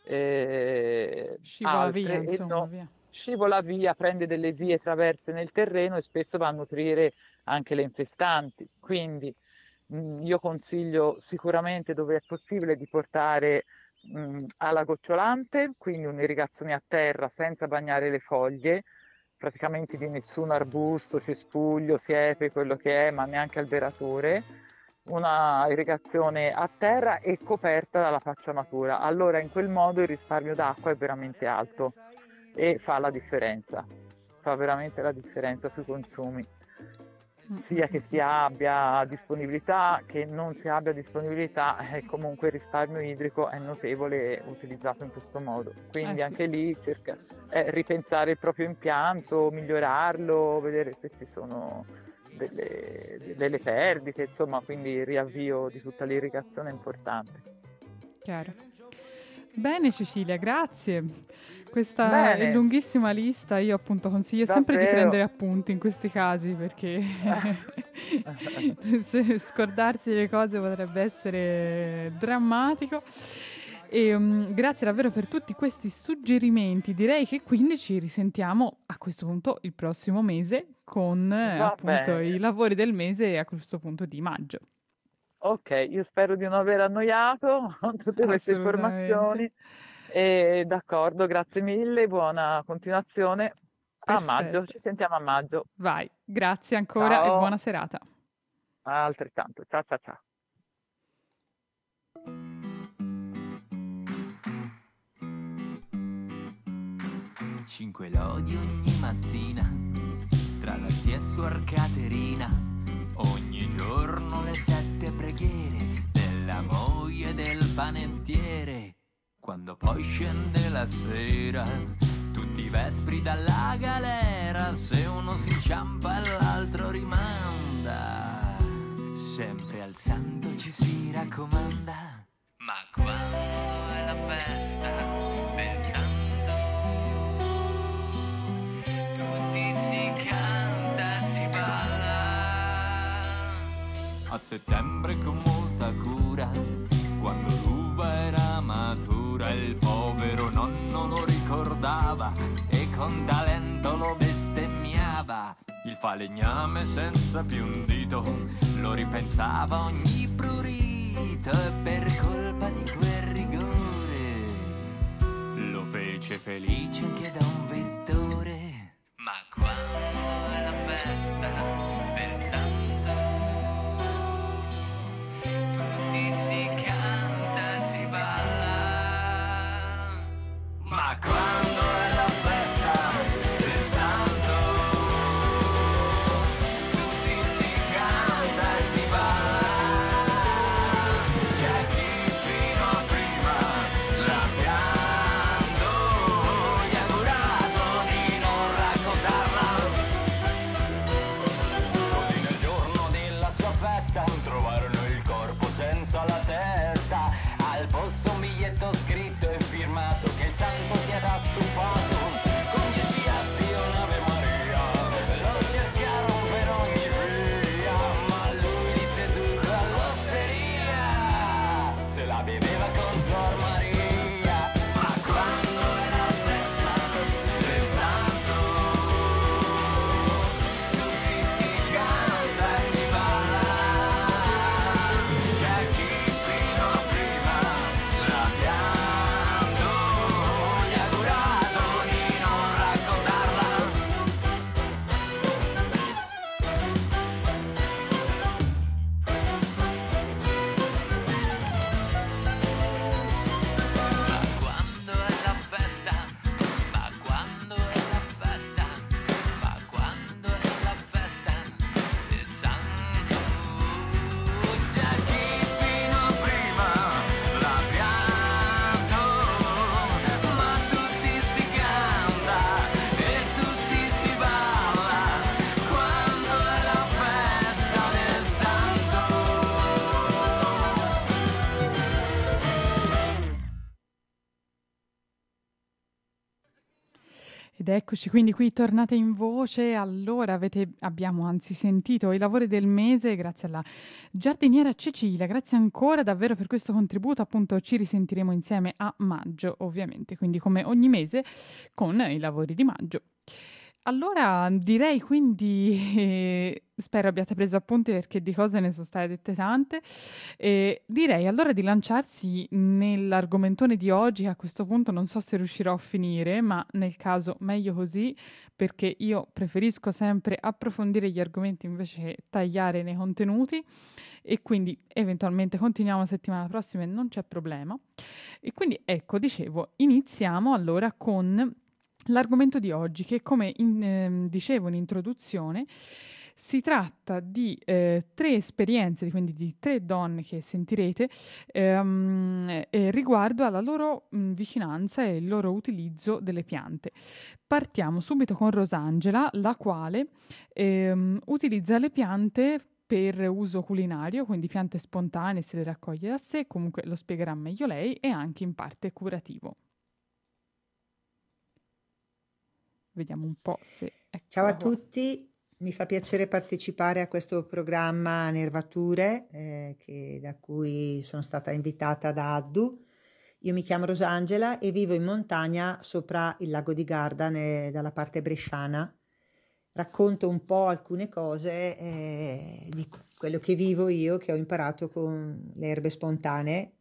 eh, Scivola altre via, e insomma, no- via. scivola via, prende delle vie traverse nel terreno e spesso va a nutrire anche le infestanti. Quindi mh, io consiglio sicuramente, dove è possibile, di portare mh, alla gocciolante, quindi un'irrigazione a terra senza bagnare le foglie, praticamente di nessun arbusto, cespuglio, siepe, quello che è, ma neanche alberature. Una irrigazione a terra e coperta dalla pacciamatura. Allora in quel modo il risparmio d'acqua è veramente alto e fa la differenza, fa veramente la differenza sui consumi, sia che si abbia disponibilità che non si abbia disponibilità, eh, comunque il risparmio idrico è notevole utilizzato in questo modo. Quindi Eh sì. anche lì cerca eh, ripensare il proprio impianto, migliorarlo, vedere se ci sono delle, delle perdite, insomma, quindi il riavvio di tutta l'irrigazione è importante. Chiaro. Bene Cecilia, grazie. Questa Bene. è lunghissima lista, io appunto consiglio sempre di Davvero. prendere appunti in questi casi perché se scordarsi le cose potrebbe essere drammatico. E, um, grazie davvero per tutti questi suggerimenti. Direi che quindi ci risentiamo a questo punto il prossimo mese con eh, Va appunto bene. i lavori del mese a questo punto di maggio. Ok, io spero di non aver annoiato con tutte queste Assolutamente. informazioni. E d'accordo, grazie mille, buona continuazione. A maggio, Perfetto. ci sentiamo a maggio. Vai, grazie ancora Ciao. e buona serata. Altrettanto. Ciao ciao ciao. Cinque lodi ogni mattina, tra la zia e suor Caterina, ogni giorno le sette preghiere della moglie del panettiere. Quando poi scende la sera, tutti i vespri dalla galera, se uno si inciampa l'altro rimanda, sempre al santo ci si raccomanda. Ma quando è la festa del santo, tutti si canta, si balla. A settembre con molta cura, quando l'uva era matura, il povero nonno lo ricordava e con talento lo bestemmiava. Il falegname senza più un dito lo ripensava ogni prurito e per colpa di quel rigore lo fece felice anche da un vettore. Ma quando è la festa del santo, tutti si canta, si balla. Ma quando è la festa del santo, tutti si canta, si balla. C'è chi fino a prima la piange foglietto scritto e firmato che il santo sia da stufato. Con dieci atti un'Ave Maria, lo cercarono per ogni via, ma lui disse tutto all'osteria, se la beveva con Sor Maria. Ma quando è la festa del santo, tutti si canta e si balla. C'è chi fino a prima l'ha pianto, gli ha giurato di non raccontarla. Ma quando è la festa? Ma quando è la festa? Ma quando è la festa del santo? C'è chi fino a prima l'ha pianto, ma tutti si canta e tutti si balla quando è la festa del santo. Ed eccoci quindi qui tornate in voce. Allora avete, abbiamo anzi sentito i lavori del mese grazie alla giardiniera Cecilia. Grazie ancora davvero per questo contributo. Appunto ci risentiremo insieme a maggio, ovviamente, quindi come ogni mese con i lavori di maggio. Allora direi quindi, eh, spero abbiate preso appunti perché di cose ne sono state dette tante, e direi allora di lanciarsi nell'argomentone di oggi. A questo punto non so se riuscirò a finire, ma nel caso meglio così, perché io preferisco sempre approfondire gli argomenti invece che tagliare nei contenuti, e quindi eventualmente continuiamo la settimana prossima e non c'è problema. E quindi ecco, dicevo, iniziamo allora con l'argomento di oggi, che come in, ehm, dicevo in introduzione, si tratta di eh, tre esperienze, quindi di tre donne che sentirete ehm, eh, riguardo alla loro mh, vicinanza e il loro utilizzo delle piante. Partiamo subito con Rosangela, la quale ehm, utilizza le piante per uso culinario, quindi piante spontanee se le raccoglie da sé, comunque lo spiegherà meglio lei, e anche in parte curativo. Vediamo un po' se... Ciao a eccola qua. tutti, mi fa piacere partecipare a questo programma Nervature eh, che- da cui sono stata invitata da Addu. Io mi chiamo Rosangela e vivo in montagna sopra il lago di Garda, ne- dalla parte bresciana. Racconto un po' alcune cose eh, di quello che vivo io, che ho imparato con le erbe spontanee,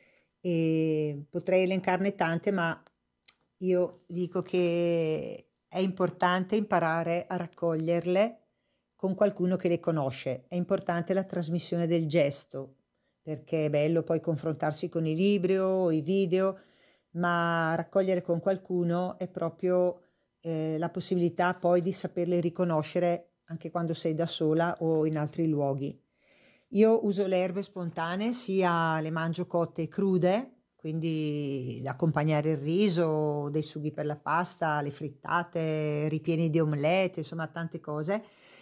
e potrei elencarne tante, ma io dico che è importante imparare a raccoglierle con qualcuno che le conosce. È importante la trasmissione del gesto, perché è bello poi confrontarsi con i libri o i video, ma raccogliere con qualcuno è proprio eh, la possibilità poi di saperle riconoscere anche quando sei da sola o in altri luoghi. Io uso le erbe spontanee, sia le mangio cotte e crude, quindi da accompagnare il riso, dei sughi per la pasta, le frittate, ripieni di omelette, insomma tante cose.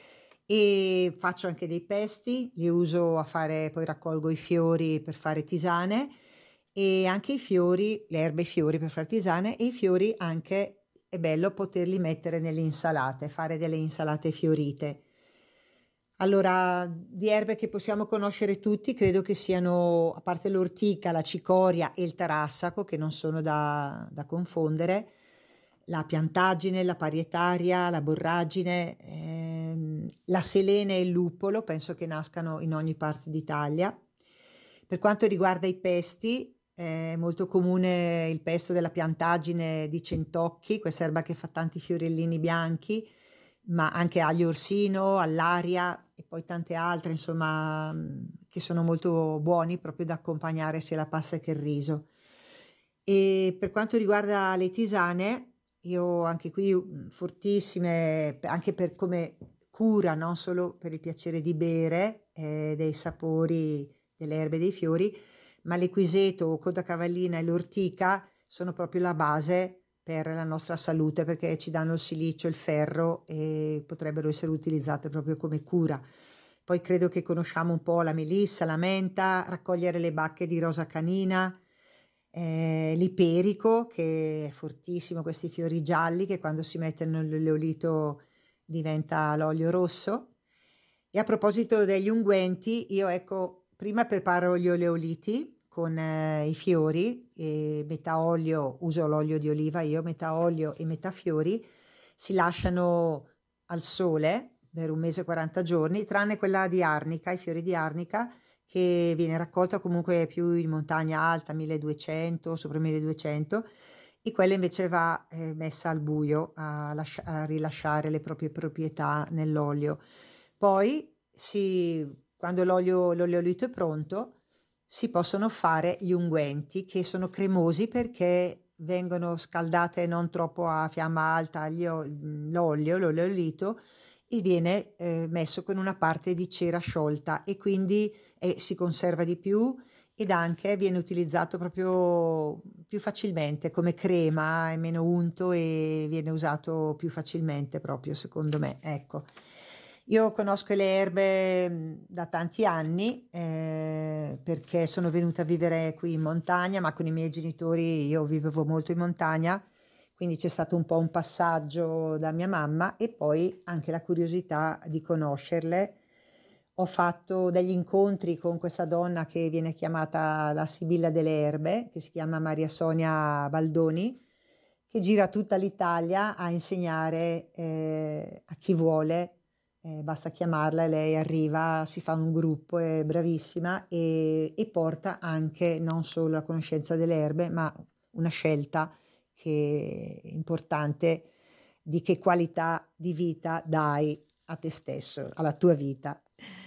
E faccio anche dei pesti, li uso a fare, poi raccolgo i fiori per fare tisane, e anche i fiori, le erbe e i fiori per fare tisane, e i fiori anche è bello poterli mettere nelle insalate, fare delle insalate fiorite. Allora, di erbe che possiamo conoscere tutti, credo che siano, a parte l'ortica, la cicoria e il tarassaco, che non sono da, da confondere, la piantagine, la parietaria, la borragine, ehm, la selene e il luppolo, penso che nascano in ogni parte d'Italia. Per quanto riguarda i pesti, è molto comune il pesto della piantagine di centocchi, questa erba che fa tanti fiorellini bianchi, ma anche aglio orsino, all'aria e poi tante altre, insomma, che sono molto buoni proprio da accompagnare sia la pasta che il riso. E per quanto riguarda le tisane, io anche qui fortissime, anche per come cura, non solo per il piacere di bere eh, dei sapori delle erbe e dei fiori, ma l'equiseto, coda cavallina e l'ortica sono proprio la base per la nostra salute, perché ci danno il silicio, il ferro, e potrebbero essere utilizzate proprio come cura. Poi credo che conosciamo un po' la melissa, la menta, raccogliere le bacche di rosa canina, eh, l'iperico, che è fortissimo, questi fiori gialli che quando si mettono nell'olio diventa l'olio rosso. E a proposito degli unguenti, io ecco, prima preparo gli oleoliti con eh, i fiori, e metà olio, uso l'olio di oliva io, metà olio e metà fiori, si lasciano al sole per un mese e quaranta giorni, tranne quella di arnica, i fiori di arnica, che viene raccolta comunque più in montagna alta, milleduecento, sopra milleduecento, e quella invece va eh, messa al buio a, lascia- a rilasciare le proprie proprietà nell'olio. Poi, si, quando l'olio, l'oleolito è pronto, si possono fare gli unguenti, che sono cremosi perché vengono scaldate non troppo a fiamma alta l'olio, l'oleolito, e viene eh, messo con una parte di cera sciolta, e quindi eh, si conserva di più, ed anche viene utilizzato proprio più facilmente come crema, è meno unto e viene usato più facilmente proprio, secondo me, ecco. Io conosco le erbe da tanti anni eh, perché sono venuta a vivere qui in montagna, ma con i miei genitori io vivevo molto in montagna, quindi c'è stato un po' un passaggio da mia mamma e poi anche la curiosità di conoscerle. Ho fatto degli incontri con questa donna che viene chiamata la Sibilla delle Erbe, che si chiama Maria Sonia Baldoni, che gira tutta l'Italia a insegnare eh, a chi vuole. Eh, basta chiamarla e lei arriva, si fa un gruppo, è bravissima, e, e porta anche non solo la conoscenza delle erbe, ma una scelta che è importante di che qualità di vita dai a te stesso, alla tua vita.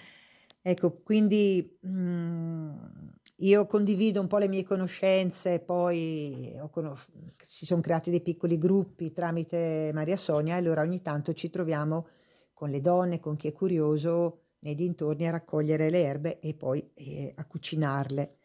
Ecco, quindi mh, io condivido un po' le mie conoscenze, poi ho conos- si sono creati dei piccoli gruppi tramite Maria Sonia, e allora ogni tanto ci troviamo con le donne, con chi è curioso nei dintorni, a raccogliere le erbe e poi eh, a cucinarle.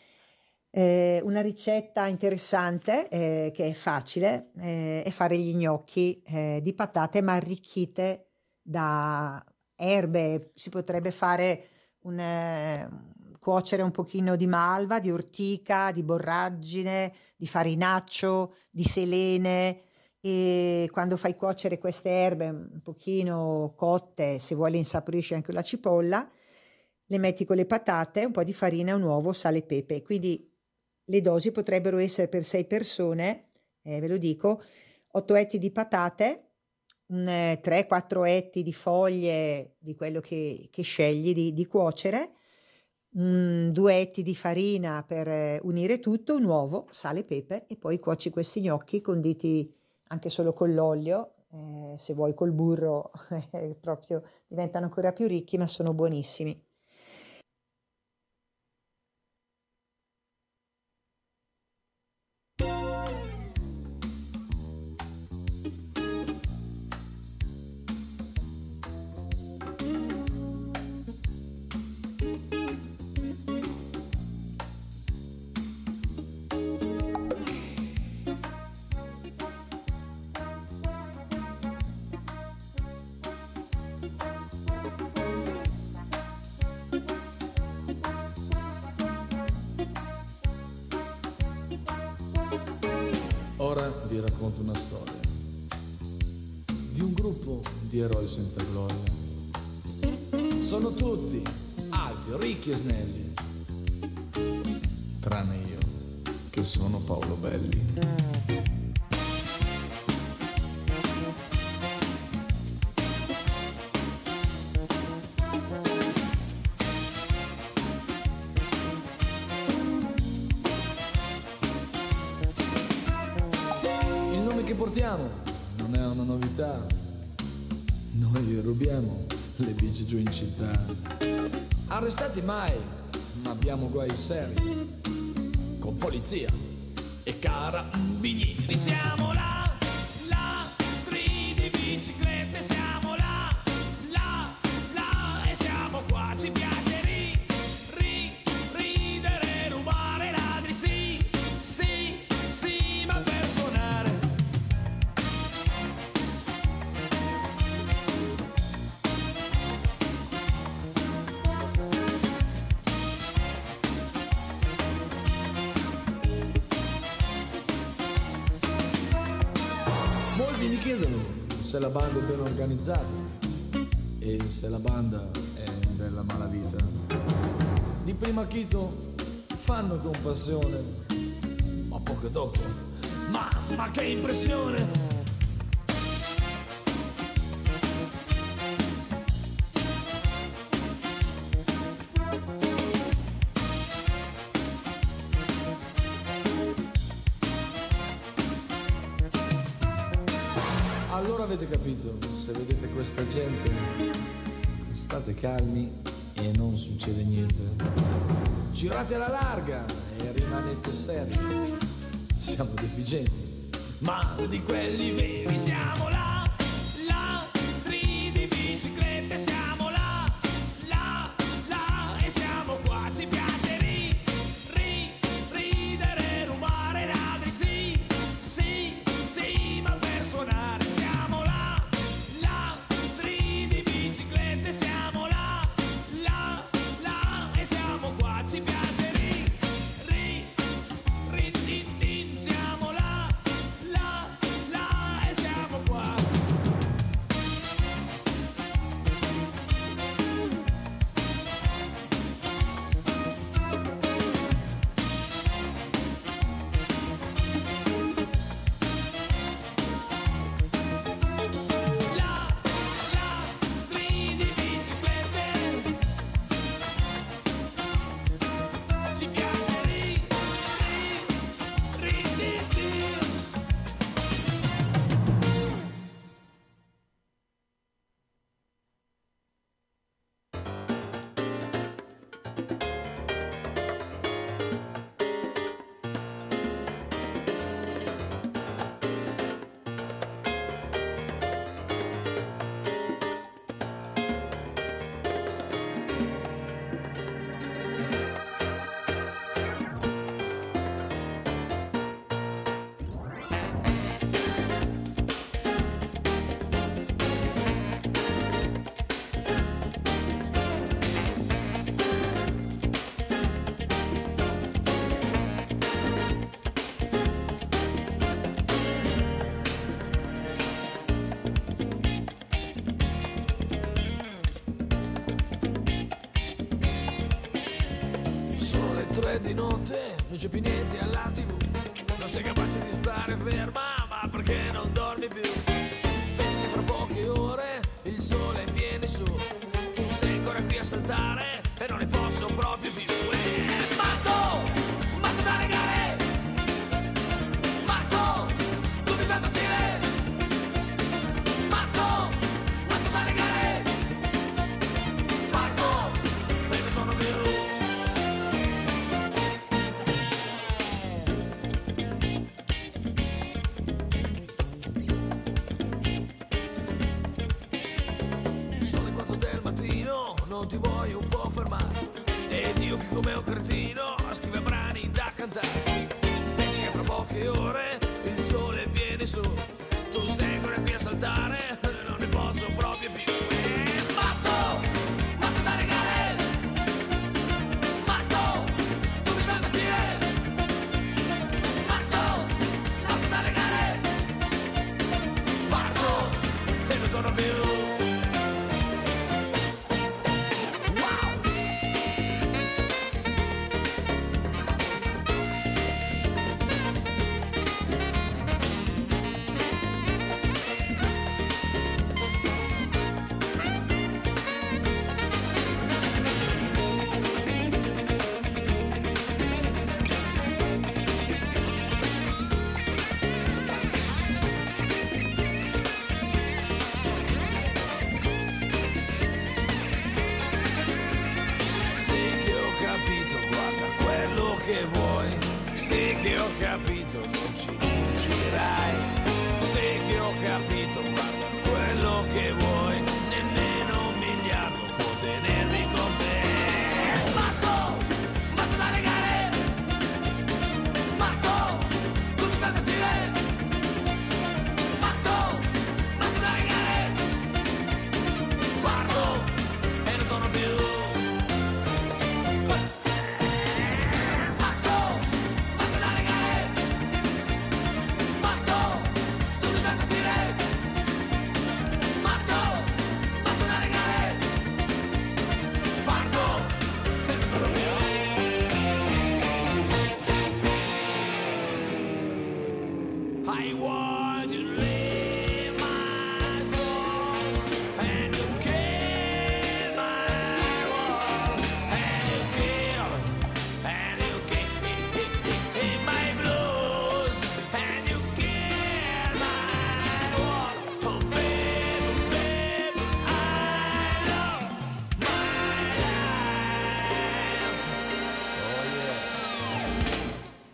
Eh, una ricetta interessante eh, che è facile eh, è fare gli gnocchi eh, di patate, ma arricchite da erbe. Si potrebbe fare un, eh, cuocere un pochino di malva, di ortica, di borragine, di farinaccio, di selene, e quando fai cuocere queste erbe un pochino cotte, se vuoi le insaporisci anche la cipolla, le metti con le patate, un po' di farina, un uovo, sale e pepe. Quindi le dosi potrebbero essere per sei persone, eh, ve lo dico, otto etti di patate, un, tre quattro etti di foglie di quello che, che scegli di, di cuocere, un, due etti di farina per eh, unire tutto, un uovo, sale e pepe, e poi cuoci questi gnocchi conditi anche solo con l'olio, eh, se vuoi col burro eh, proprio diventano ancora più ricchi, ma sono buonissimi. Ora vi racconto una storia di un gruppo di eroi senza gloria. Sono tutti alti, ricchi e snelli, tranne io, che sono Paolo Belli. Non è una novità, noi rubiamo le bici giù in città. Arrestati mai, ma abbiamo guai seri, con polizia e carabinieri. Siamo là, ladri di biciclette, siamo là, là, là, e siamo qua, ci piace ri, ri, ridere, rubare, ladri, sì, sì, sì, ma per suonare. chiedono se la banda è ben organizzata e se la banda è della malavita. Di primo acchito fanno con passione, ma poco dopo, mamma che impressione! Allora avete capito, se vedete questa gente, state calmi e non succede niente. Girate alla larga e rimanete seri. Siamo deficienti, ma di quelli veri. Siamo là, là, tri di biciclette. Siamo là, là, là e siamo qua. Ci piace ri, ri, ridere, rubare ladri. Sì, sì, sì, ma per suonare. Siamo là, là, là e siamo qua, ci piace ri, ri, ri, tin, tin. Siamo là, là, là e siamo qua. Tre di notte, non c'è più niente alla tivù. Non sei capace di stare ferma, ma perché non dormi più? Pensi che fra poche ore il sole viene su. Tu sei ancora qui a saltare e non ne posso proprio più. Eh, matto, matto da legare. Matto, tu mi fai impazzire. Matto, matto da legare. Matto, e non torno più. Non ti vuoi un po' fermare? Ed io che come un cretino scrive brani da cantare. Pensi che fra poche ore il sole viene su. Tu sei ancora qui a saltare, non ne posso proprio più. Eh, matto, matto da legare. Matto, tu mi fai impazzire. Matto, matto da legare. Parto e non torno più. Matto, tu mi fai impazzire. I want to leave my soul, and you kill my world, and you kill, and you kill in my blues, and you kill my world. Oh baby, baby, I love my life. Oh yeah.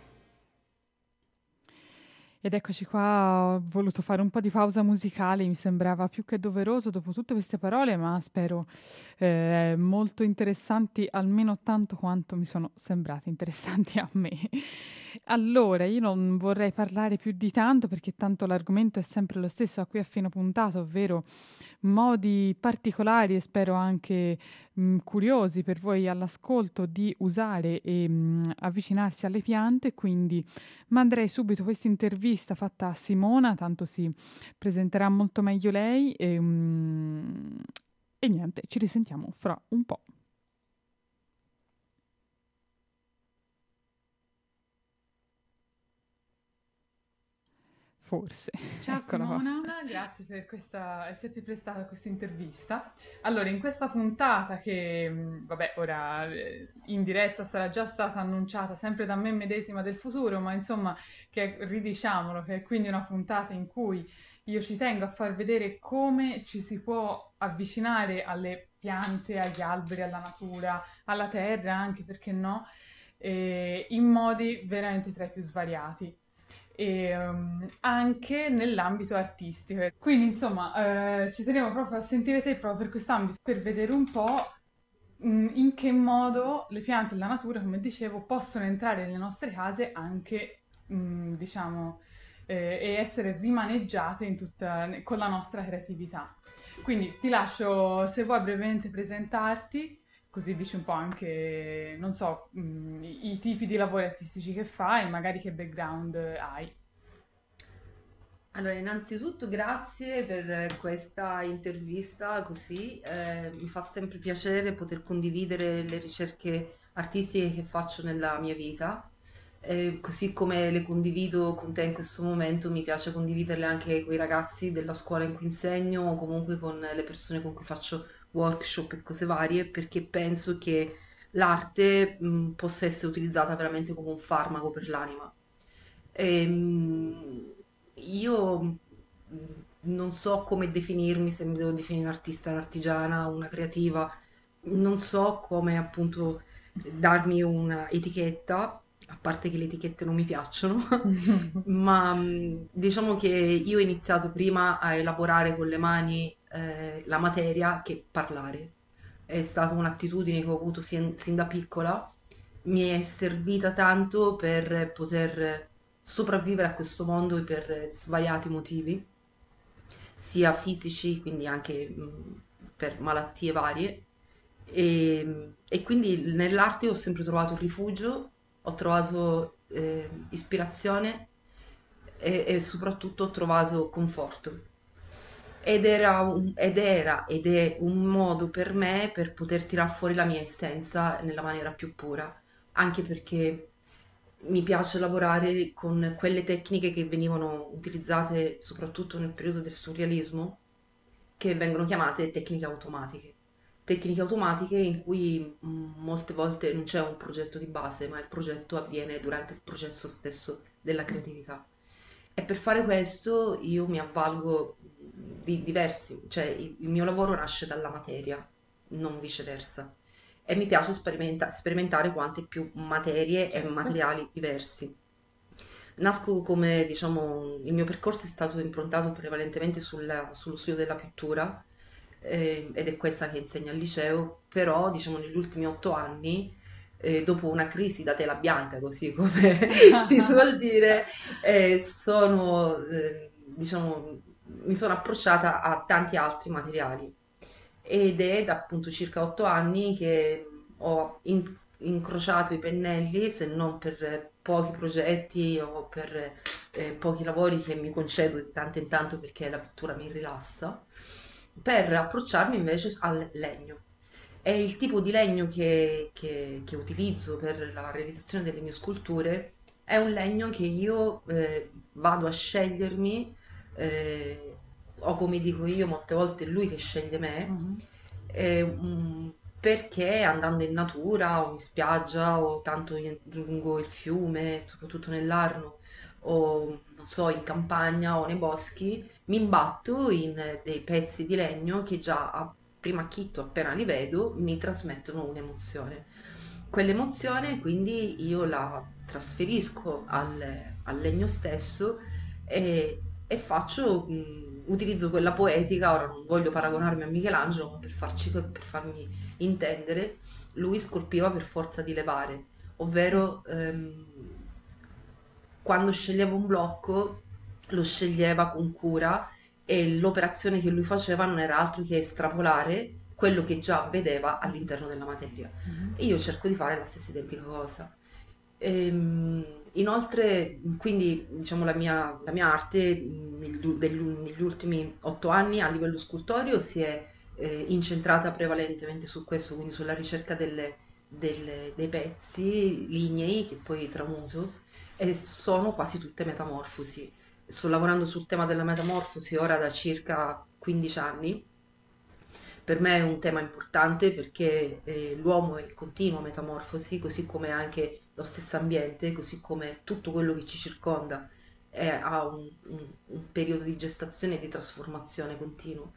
Ed eccoci qua, ho voluto fare un po' di pausa musicale, mi sembrava più che doveroso dopo tutte queste parole, ma spero eh, molto interessanti, almeno tanto quanto mi sono sembrate interessanti a me. Allora, io non vorrei parlare più di tanto perché tanto l'argomento è sempre lo stesso a cui ho appena puntato, ovvero modi particolari e spero anche mh, curiosi per voi all'ascolto di usare e mh, avvicinarsi alle piante, quindi manderei subito questa intervista fatta a Simona, tanto si presenterà molto meglio lei e, mh, e niente, ci risentiamo fra un po'. Forse. Ciao Eccola qua. Simona, grazie per questa, esserti prestata a questa intervista. Allora, in questa puntata che, mh, vabbè, ora eh, in diretta sarà già stata annunciata sempre da me medesima del futuro, ma insomma, che ridiciamolo, che è quindi una puntata in cui io ci tengo a far vedere come ci si può avvicinare alle piante, agli alberi, alla natura, alla terra anche, perché no, eh, in modi veramente tra i più svariati. E um, anche nell'ambito artistico. Quindi insomma eh, ci teniamo proprio a sentire te proprio per quest'ambito, per vedere un po' mh, in che modo le piante e la natura, come dicevo, possono entrare nelle nostre case anche, mh, diciamo, eh, e essere rimaneggiate in tutta, con la nostra creatività. Quindi ti lascio, se vuoi, brevemente presentarti, così dici un po' anche, non so, mh, i, i tipi di lavori artistici che fai, magari che background hai. Allora, innanzitutto grazie per questa intervista così, eh, mi fa sempre piacere poter condividere le ricerche artistiche che faccio nella mia vita, eh, così come le condivido con te in questo momento, mi piace condividerle anche con i ragazzi della scuola in cui insegno o comunque con le persone con cui faccio workshop e cose varie, perché penso che l'arte mh, possa essere utilizzata veramente come un farmaco per l'anima. Ehm, io mh, non so come definirmi, se mi devo definire un'artista, un'artigiana, una creativa, non so come appunto darmi una etichetta, a parte che le etichette non mi piacciono, ma mh, diciamo che io ho iniziato prima a elaborare con le mani eh, la materia che parlare. È stata un'attitudine che ho avuto sin, sin da piccola, mi è servita tanto per poter sopravvivere a questo mondo e per svariati motivi, sia fisici, quindi anche mh, per malattie varie. E, e quindi nell'arte ho sempre trovato rifugio, ho trovato eh, ispirazione e, e soprattutto ho trovato conforto. Ed era, un- ed era ed è un modo per me per poter tirar fuori la mia essenza nella maniera più pura, anche perché mi piace lavorare con quelle tecniche che venivano utilizzate soprattutto nel periodo del surrealismo, che vengono chiamate tecniche automatiche. Tecniche automatiche in cui mh, molte volte non c'è un progetto di base, ma il progetto avviene durante il processo stesso della creatività. E per fare questo io mi avvalgo di diversi, cioè il, il mio lavoro nasce dalla materia, non viceversa. E mi piace sperimenta- sperimentare quante più materie e materiali diversi. Nasco come, diciamo, il mio percorso è stato improntato prevalentemente sul- sullo studio della pittura, eh, ed è questa che insegno al liceo, però diciamo negli ultimi otto anni, eh, dopo una crisi da tela bianca, così come si suol dire, eh, sono, eh, diciamo, mi sono approcciata a tanti altri materiali ed è da appunto circa otto anni che ho in- incrociato i pennelli, se non per pochi progetti o per eh, pochi lavori che mi concedo di tanto in tanto perché la pittura mi rilassa, per approcciarmi invece al legno. E il tipo di legno che, che- che utilizzo per la realizzazione delle mie sculture è un legno che io eh, vado a scegliermi, eh, o come dico io, molte volte è lui che sceglie me, Mhm. eh, mm, perché andando in natura o in spiaggia o tanto in- lungo il fiume, soprattutto nell'Arno, o non so, in campagna o nei boschi, mi imbatto in eh, dei pezzi di legno che già a prima acchito, appena li vedo, mi trasmettono un'emozione. Quell'emozione quindi io la trasferisco al, al legno stesso e, e faccio, mh, utilizzo quella poetica, ora non voglio paragonarmi a Michelangelo, ma per farci, per farmi intendere, lui scolpiva per forza di levare, ovvero ehm, quando sceglieva un blocco lo sceglieva con cura e l'operazione che lui faceva non era altro che estrapolare quello che già vedeva all'interno della materia. Mhm. E io cerco di fare la stessa identica cosa. Ehm, inoltre, quindi, diciamo, la mia, la mia arte mh, negli, degli- negli ultimi otto anni a livello scultoreo si è eh, incentrata prevalentemente su questo, quindi sulla ricerca delle- delle- dei pezzi lignei che poi tramuto e sono quasi tutte metamorfosi. Sto lavorando sul tema della metamorfosi ora da circa quindici anni. Per me è un tema importante perché eh, l'uomo è in continua metamorfosi, così come anche lo stesso ambiente, così come tutto quello che ci circonda è- ha un, un- un periodo di gestazione e di trasformazione continuo.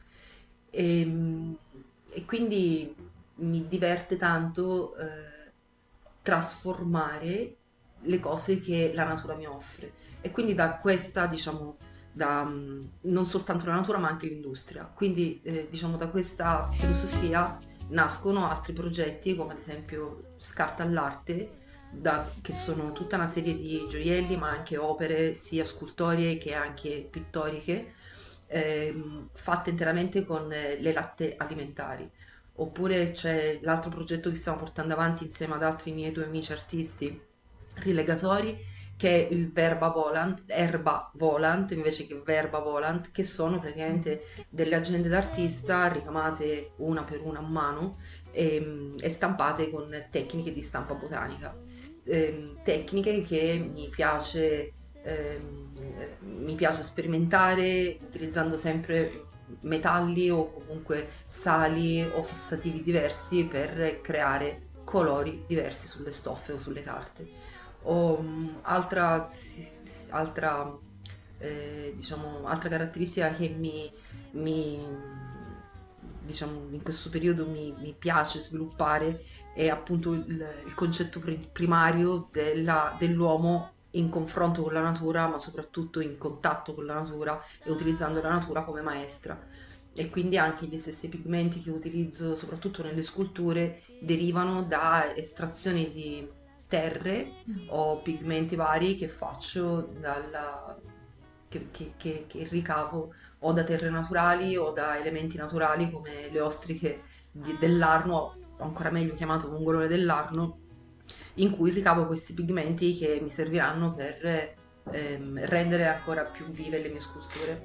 E, e quindi mi diverte tanto eh, trasformare le cose che la natura mi offre. E quindi da questa, diciamo, da, mm, non soltanto la natura ma anche l'industria. Quindi, eh, diciamo, da questa filosofia nascono altri progetti, come ad esempio Scarta all'arte, da- che sono tutta una serie di gioielli, ma anche opere sia scultoree che anche pittoriche, ehm, fatte interamente con eh, le latte alimentari. Oppure c'è l'altro progetto che stiamo portando avanti insieme ad altri miei due amici artisti rilegatori, che è il Verba Volant, Erba Volant invece che Verba Volant, che sono praticamente delle agende d'artista ricamate una per una a mano e, e stampate con tecniche di stampa botanica. Ehm, tecniche che mi piace, ehm, eh, mi piace sperimentare utilizzando sempre metalli o comunque sali o fissativi diversi per creare colori diversi sulle stoffe o sulle carte. O, mh, altra, si- si- altra, eh, diciamo, altra caratteristica che mi, mi, diciamo, in questo periodo mi, mi piace sviluppare è appunto il, il concetto pri- primario della- dell'uomo in confronto con la natura, ma soprattutto in contatto con la natura e utilizzando la natura come maestra. E quindi anche gli stessi pigmenti che utilizzo, soprattutto nelle sculture, derivano da estrazioni di terre o pigmenti vari che faccio dalla, che, che- che- che ricavo o da terre naturali o da elementi naturali come le ostriche di- dell'Arno, o ancora meglio chiamato vongolone dell'Arno, in cui ricavo questi pigmenti che mi serviranno per ehm, rendere ancora più vive le mie sculture.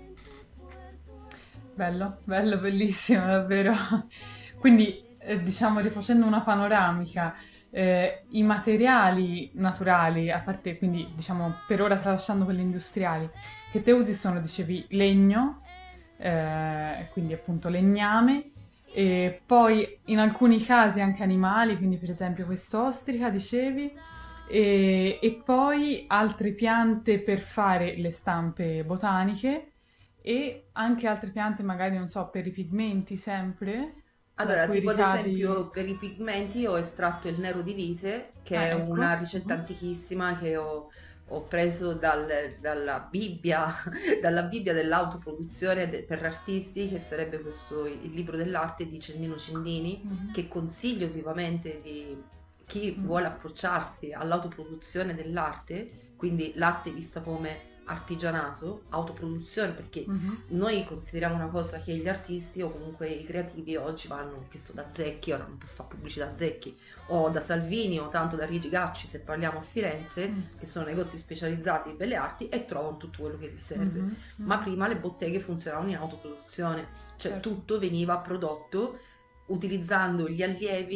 Bello, bello, bellissimo, davvero. Quindi, eh, diciamo, rifacendo una panoramica, eh, i materiali naturali, a parte, quindi, diciamo, per ora tralasciando quelli industriali, che te usi sono, dicevi, legno, eh, quindi appunto legname, e poi in alcuni casi anche animali, quindi per esempio quest'ostrica, dicevi, e, e poi altre piante per fare le stampe botaniche e anche altre piante, magari non so, per i pigmenti sempre, da Allora, cui tipo ad ricavi... esempio per i pigmenti ho estratto il nero di vite, che Ah, è ecco. una ricetta Mhm. antichissima che ho, ho preso dal- dalla Bibbia, dalla Bibbia dell'autoproduzione de- per artisti, che sarebbe questo, il libro dell'arte di Cennino Cindini, Mhm. che consiglio vivamente di chi Mhm. vuole approcciarsi all'autoproduzione dell'arte, quindi l'arte vista come artigianato, autoproduzione, perché Mhm. noi consideriamo una cosa che gli artisti o comunque i creativi oggi vanno, che so, da Zecchi, ora non può fare pubblicità a Zecchi, o da Salvini o tanto da Rigi Gacci se parliamo a Firenze, Mm. che sono negozi specializzati in belle arti e trovano tutto quello che gli serve. Mhm. Ma prima le botteghe funzionavano in autoproduzione, cioè Certo. tutto veniva prodotto utilizzando gli allievi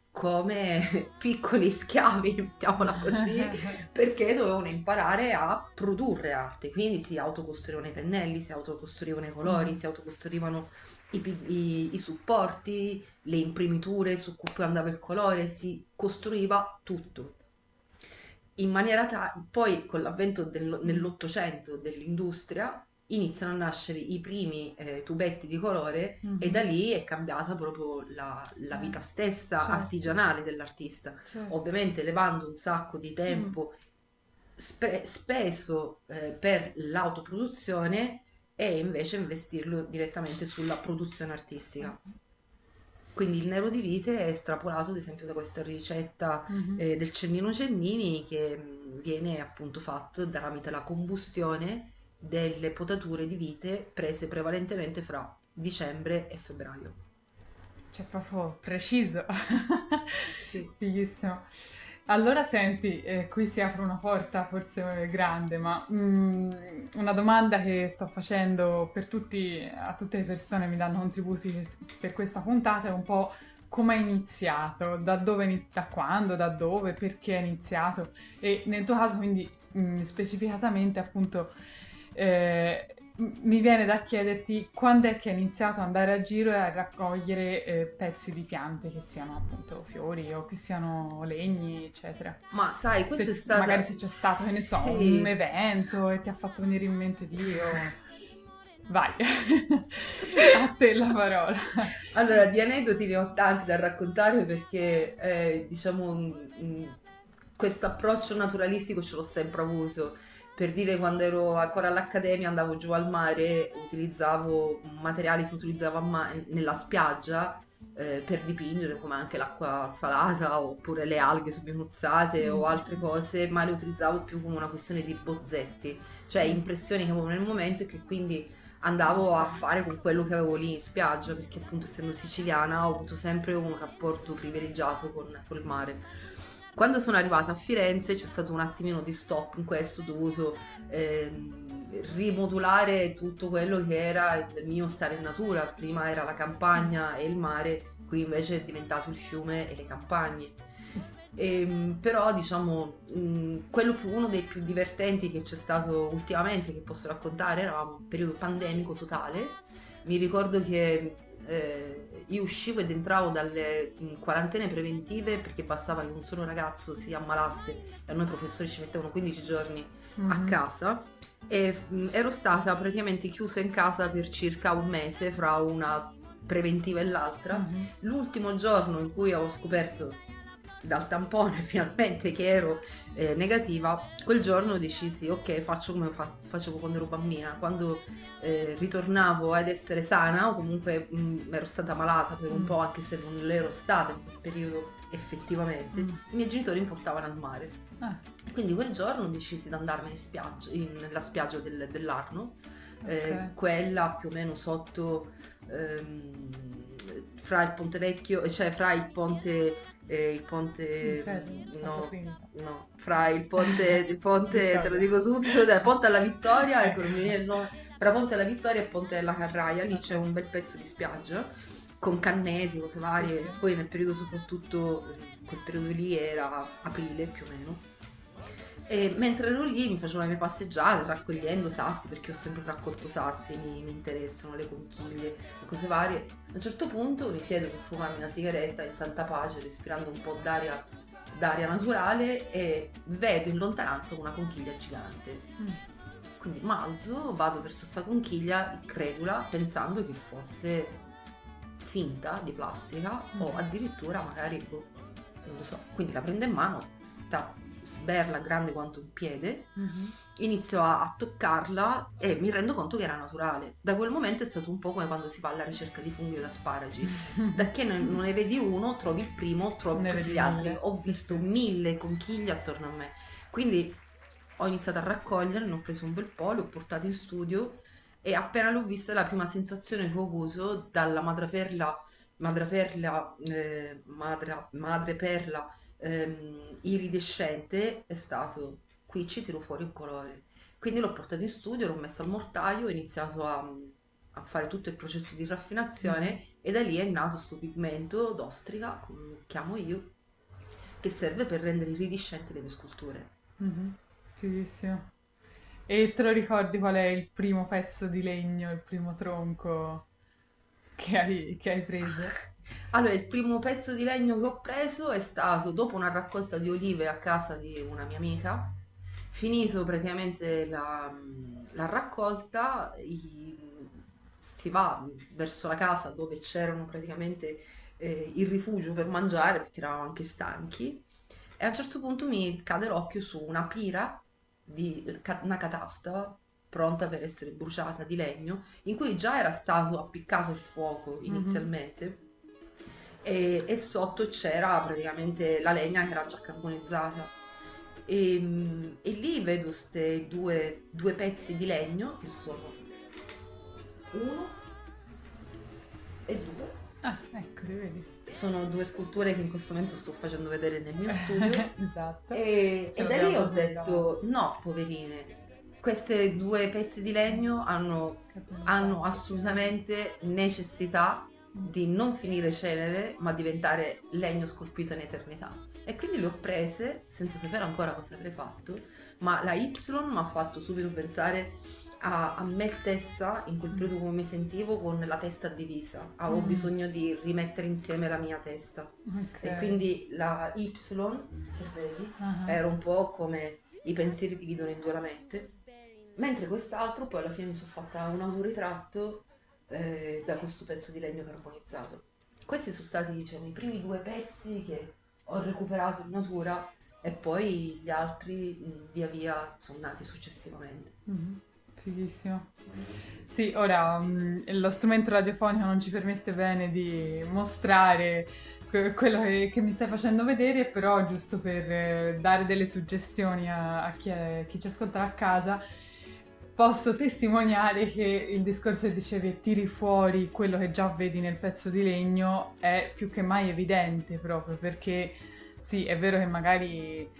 come piccoli schiavi, mettiamola così, perché dovevano imparare a produrre arte, quindi si autocostruivano i pennelli, si autocostruivano i colori, Mm. si autocostruivano i, pi- i- i supporti, le imprimiture su cui poi andava il colore, si costruiva tutto. In maniera tale, poi con l'avvento del- nell'Ottocento dell'industria iniziano a nascere i primi eh, tubetti di colore e da Mhm. lì è cambiata proprio la, la Eh, vita stessa certo, artigianale dell'artista, certo. ovviamente levando un sacco di Mm. tempo spe- speso eh, per l'autoproduzione e invece investirlo direttamente sulla produzione artistica. Quindi il nero di vite è estrapolato ad esempio da questa ricetta Mhm. eh, del Cennino Cennini che mh, viene appunto fatto tramite la combustione delle potature di vite prese prevalentemente fra dicembre e febbraio. Cioè, proprio preciso. Sì. Fighissimo. Allora, senti, eh, qui si apre una porta forse grande, ma mm, una domanda che sto facendo per tutti, a tutte le persone che mi danno contributi per questa puntata è un po' come è iniziato, da dove, ini- da quando, da dove, perché è iniziato e nel tuo caso quindi mm, specificatamente appunto eh, m- mi viene da chiederti quando è che hai iniziato ad andare a giro e a raccogliere eh, pezzi di piante, che siano appunto fiori o che siano legni, eccetera. Ma sai, questo Se, è stata... magari se c'è stato, che ne so, un Sì. evento e ti ha fatto venire in mente Dio. Vai, a te la parola. Allora, di aneddoti ne ho tanti da raccontare perché, eh, diciamo, mh, questo approccio naturalistico ce l'ho sempre avuto. Per dire, quando ero ancora all'accademia, andavo giù al mare, utilizzavo materiali che utilizzavo a ma- nella spiaggia eh, per dipingere, come anche l'acqua salata oppure le alghe sminuzzate o altre cose, ma le utilizzavo più come una questione di bozzetti, cioè impressioni che avevo nel momento e che quindi andavo a fare con quello che avevo lì in spiaggia, perché appunto essendo siciliana ho avuto sempre un rapporto privilegiato con col mare. Quando sono arrivata a Firenze c'è stato un attimino di stop in questo, ho dovuto ehm, rimodulare tutto quello che era il mio stare in natura. Prima era la campagna e il mare, qui invece è diventato il fiume e le campagne. Ehm, però diciamo mh, quello più, uno dei più divertenti che c'è stato ultimamente che posso raccontare era un periodo pandemico totale. Mi ricordo che eh, io uscivo ed entravo dalle mh, quarantene preventive perché bastava che un solo ragazzo si ammalasse e a noi professori ci mettevano quindici giorni a Mhm. casa e mh, ero stata praticamente chiusa in casa per circa un mese fra una preventiva e l'altra. Mhm. L'ultimo giorno in cui ho scoperto dal tampone finalmente che ero eh, negativa, quel giorno decisi ok, faccio come fa- facevo quando ero bambina, quando eh, ritornavo ad essere sana o comunque mh, ero stata malata per un Mm. po', anche se non l'ero stata in quel periodo effettivamente, Mm. i miei genitori mi portavano al mare. Ah, Quindi quel giorno decisi di andarmene in spiaggia, in- nella spiaggia del- dell'Arno, eh, ok. quella più o meno sotto ehm, fra il Ponte Vecchio, cioè fra il ponte eh, il ponte Il ferro, Santa no, Trinita. no, fra il ponte, il ponte te lo dico subito, dai, Ponte alla Vittoria, ecco, non mi viene il nome, fra Ponte alla Vittoria e Ponte della Carraia, lì c'è un bel pezzo di spiaggia con canneti, cose varie, Sì, sì. poi nel periodo soprattutto, eh, quel periodo lì era aprile più o meno. E mentre ero lì mi facevo le mie passeggiate raccogliendo sassi, perché ho sempre raccolto sassi, mi, mi interessano le conchiglie, le cose varie. A un certo punto mi siedo per fumarmi una sigaretta in santa pace, respirando un po' d'aria, d'aria naturale e vedo in lontananza una conchiglia gigante. Mm. Quindi m'alzo, vado verso sta conchiglia, incredula, pensando che fosse finta di plastica o Mm. addirittura magari, boh, non lo so. Quindi la prendo in mano, sta sberla grande quanto un piede, Mhm. inizio a, a toccarla e mi rendo conto che era naturale. Da quel momento è stato un po' come quando si va alla ricerca di funghi o asparagi. Da che non non ne vedi uno, trovi il primo, trovi Ne tutti vedi gli altri. mille. Ho Sì, visto sì. mille conchiglie attorno a me. Quindi ho iniziato a raccogliere, ne ho preso un bel po', le ho portate in studio e appena l'ho vista la prima sensazione che ho avuto dalla madreperla, madreperla, eh, madre, madreperla ehm, iridescente è stato qui ci tiro fuori un colore. Quindi l'ho portato in studio, l'ho messo al mortaio, ho iniziato a, a fare tutto il processo di raffinazione mm. e da lì è nato questo pigmento d'ostrica, come lo chiamo io, che serve per rendere iridescenti le mie sculture. Mm-hmm. Fighissimo. E te lo ricordi qual è il primo pezzo di legno, il primo tronco che hai, che hai preso? Allora, il primo pezzo di legno che ho preso è stato dopo una raccolta di olive a casa di una mia amica. Finito praticamente la, la raccolta, i, si va verso la casa dove c'erano praticamente eh, il rifugio per mangiare, perché eravamo anche stanchi, e a un certo punto mi cade l'occhio su una pira, di una catasta pronta per essere bruciata di legno, in cui già era stato appiccato il fuoco inizialmente, mm-hmm. e, e sotto c'era praticamente la legna che era già carbonizzata. E, e lì vedo questi due, due pezzi di legno che sono uno e due. Ah, ecco, li vedi. Sono due sculture che in questo momento sto facendo vedere nel mio studio. Esatto. E, e da lì ho detto, no, poverine, questi due pezzi di legno hanno, hanno assolutamente necessità di non finire cenere, ma diventare legno scolpito in eternità. E quindi le ho prese senza sapere ancora cosa avrei fatto, ma la Y mi ha fatto subito pensare a, a me stessa in quel periodo, come mi sentivo con la testa divisa. Avevo mm. bisogno di rimettere insieme la mia testa. Okay. E quindi la Y, che vedi, uh-huh. era un po' come i pensieri ti dividono in due la mente, mentre quest'altro poi alla fine mi sono fatta un autoritratto eh, da questo pezzo di legno carbonizzato. Questi sono stati, diciamo, i primi due pezzi che ho recuperato in natura, e poi gli altri mh, via via sono nati successivamente. Mm-hmm. Fighissimo. Sì, ora mh, lo strumento radiofonico non ci permette bene di mostrare que- quello che, che mi stai facendo vedere, però giusto per eh, dare delle suggestioni a, a chi, è, chi ci ascolta a casa, posso testimoniare che il discorso che dicevi tiri fuori quello che già vedi nel pezzo di legno è più che mai evidente, proprio perché sì, è vero che magari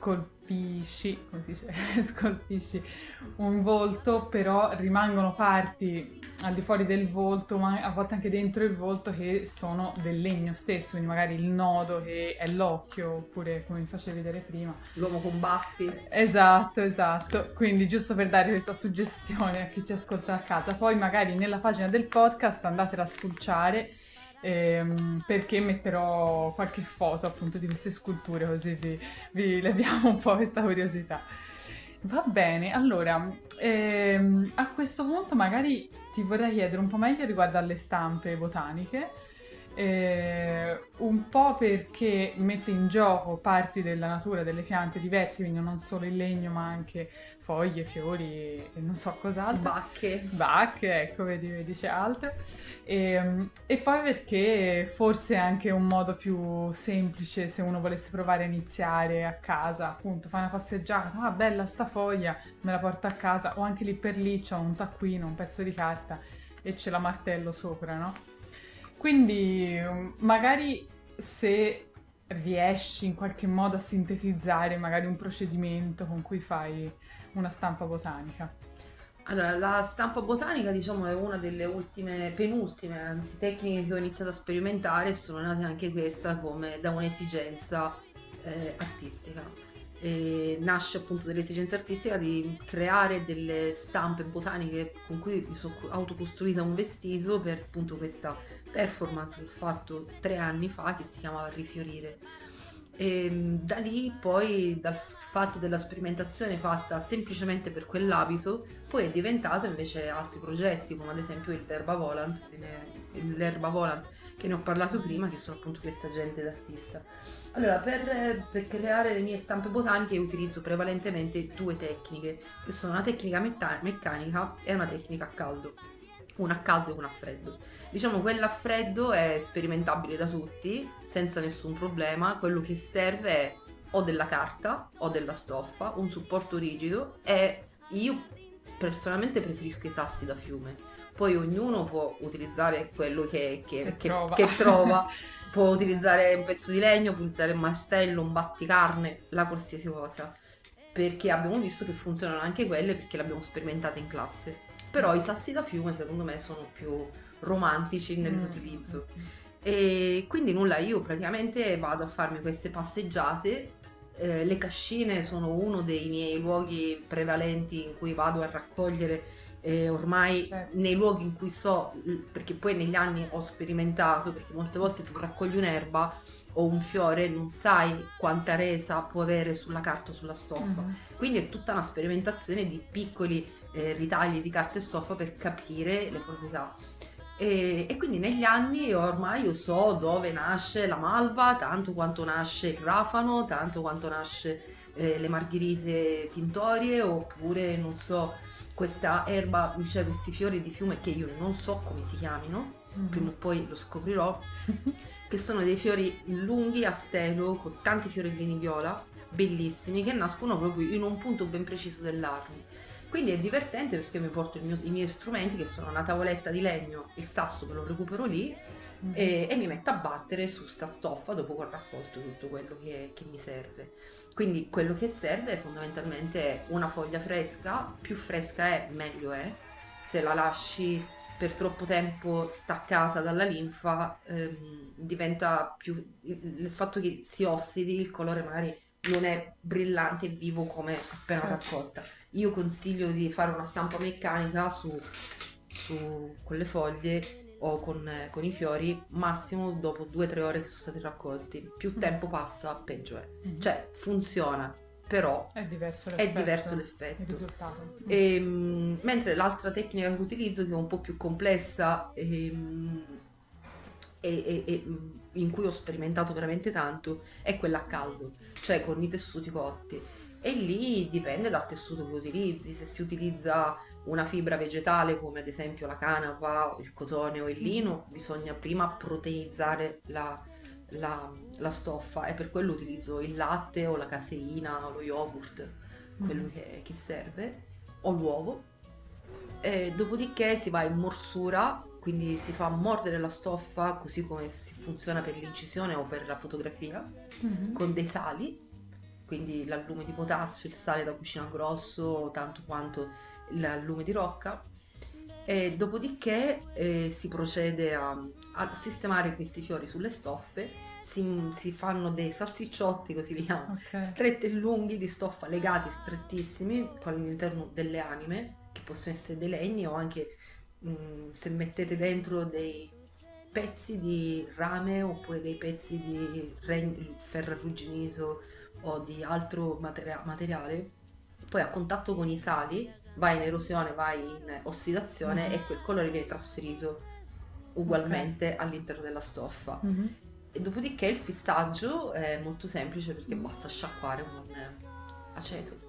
scolpisci, come si dice, scolpisci un volto, però rimangono parti al di fuori del volto, ma a volte anche dentro il volto, che sono del legno stesso, quindi magari il nodo che è l'occhio, oppure come mi facevi vedere prima, l'uomo con baffi. Esatto, esatto, quindi giusto per dare questa suggestione a chi ci ascolta a casa. Poi magari nella pagina del podcast andatela a spulciare, Ehm, perché metterò qualche foto appunto di queste sculture, così vi, vi leviamo un po' questa curiosità. Va bene, allora ehm, a questo punto magari ti vorrei chiedere un po' meglio riguardo alle stampe botaniche, eh, un po' perché mette in gioco parti della natura delle piante diverse, quindi non solo il legno ma anche foglie, fiori e non so cos'altro. Bacche. Bacche, ecco, vedi, vedi c'è altro. E, e poi perché forse è anche un modo più semplice se uno volesse provare a iniziare a casa, appunto, fai una passeggiata, ah bella sta foglia, me la porto a casa, o anche lì per lì c'ho un taccuino, un pezzo di carta e ce la martello sopra, no? Quindi magari se riesci in qualche modo a sintetizzare magari un procedimento con cui fai una stampa botanica. Allora, la stampa botanica, diciamo, è una delle ultime, penultime, anzi, tecniche che ho iniziato a sperimentare, e sono nate anche questa come da un'esigenza eh, artistica. E nasce appunto dall'esigenza artistica di creare delle stampe botaniche con cui mi sono autocostruita un vestito per appunto questa performance che ho fatto tre anni fa, che si chiamava Rifiorire. E da lì poi, dal fatto della sperimentazione fatta semplicemente per quell'abito, poi è diventato invece altri progetti, come ad esempio il L'Erba Volant, l'Erba Volant che ne ho parlato prima, che sono appunto questa gente d'artista. Allora, per, per creare le mie stampe botaniche utilizzo prevalentemente due tecniche, che sono una tecnica metta- meccanica e una tecnica a caldo. Una a caldo e una a freddo. Diciamo, quella a freddo è sperimentabile da tutti, senza nessun problema. Quello che serve è o della carta o della stoffa, un supporto rigido, e io personalmente preferisco i sassi da fiume. Poi ognuno può utilizzare quello che, che, che, che, trova. che trova. Può utilizzare un pezzo di legno, può utilizzare un martello, un batticarne, la qualsiasi cosa, perché abbiamo visto che funzionano anche quelle, perché le abbiamo sperimentate in classe. però i sassi da fiume secondo me sono più romantici nell'utilizzo. E quindi nulla, io praticamente vado a farmi queste passeggiate. Eh, le cascine sono uno dei miei luoghi prevalenti in cui vado a raccogliere, eh, ormai Certo. nei luoghi in cui so, l- perché poi negli anni ho sperimentato, perché molte volte tu raccogli un'erba o un fiore, non sai quanta resa può avere sulla carta o sulla stoffa. Mhm. Quindi è tutta una sperimentazione di piccoli eh, ritagli di carta e stoffa per capire le proprietà. E, e quindi negli anni ormai io so dove nasce la malva, tanto quanto nasce il rafano, tanto quanto nasce eh, le margherite tintorie, oppure non so, questa erba, cioè questi fiori di fiume che io non so come si chiamino, Mhm. prima o poi lo scoprirò, che sono dei fiori lunghi a stelo con tanti fiorellini viola, bellissimi, che nascono proprio in un punto ben preciso dell'arno. Quindi è divertente perché mi porto il mio- i miei strumenti, che sono una tavoletta di legno, il sasso che lo recupero lì, Mhm. e, e mi metto a battere su sta stoffa dopo che ho raccolto tutto quello che, che mi serve. Quindi quello che serve fondamentalmente è una foglia fresca, più fresca è meglio è, se la lasci per troppo tempo staccata dalla linfa ehm, diventa più, il, il fatto che si ossidi, il colore magari non è brillante e vivo come appena Certo. raccolta. Io consiglio di fare una stampa meccanica su, su quelle foglie o con, eh, con i fiori, massimo dopo due o tre ore che sono stati raccolti. Più tempo passa, peggio è. Mhm. Cioè, funziona, però È diverso è l'effetto, diverso il l'effetto. risultato. Ehm, mentre l'altra tecnica che utilizzo, che è un po' più complessa ehm, e, e- e, mm, in cui ho sperimentato veramente tanto, è quella a caldo, cioè con i tessuti cotti. E lì dipende dal tessuto che utilizzi. Se si utilizza una fibra vegetale come ad esempio la canapa, il cotone o il lino, bisogna prima proteizzare la, la- la stoffa, e per quello utilizzo il latte o la caseina o lo yogurt, quello Mhm. che, che serve, o l'uovo. E dopodiché si va in morsura, quindi si fa mordere la stoffa, così come si funziona per l'incisione o per la fotografia, Mhm. con dei sali, quindi l'allume di potassio, il sale da cucina grosso, tanto quanto l'allume di rocca. E dopodiché eh, si procede a, a sistemare questi fiori sulle stoffe, si, si fanno dei salsicciotti, così li chiamano, Ok. stretti e lunghi di stoffa, legati strettissimi, con all'interno delle anime, che possono essere dei legni o anche mh, se mettete dentro dei pezzi di rame oppure dei pezzi di reg- ferro arrugginito o di altro materia- materiale, poi a contatto con i sali va in erosione, va in ossidazione Mhm. e quel colore viene trasferito ugualmente all'interno della stoffa. Mhm. E dopodiché il fissaggio è molto semplice perché basta sciacquare con eh, aceto.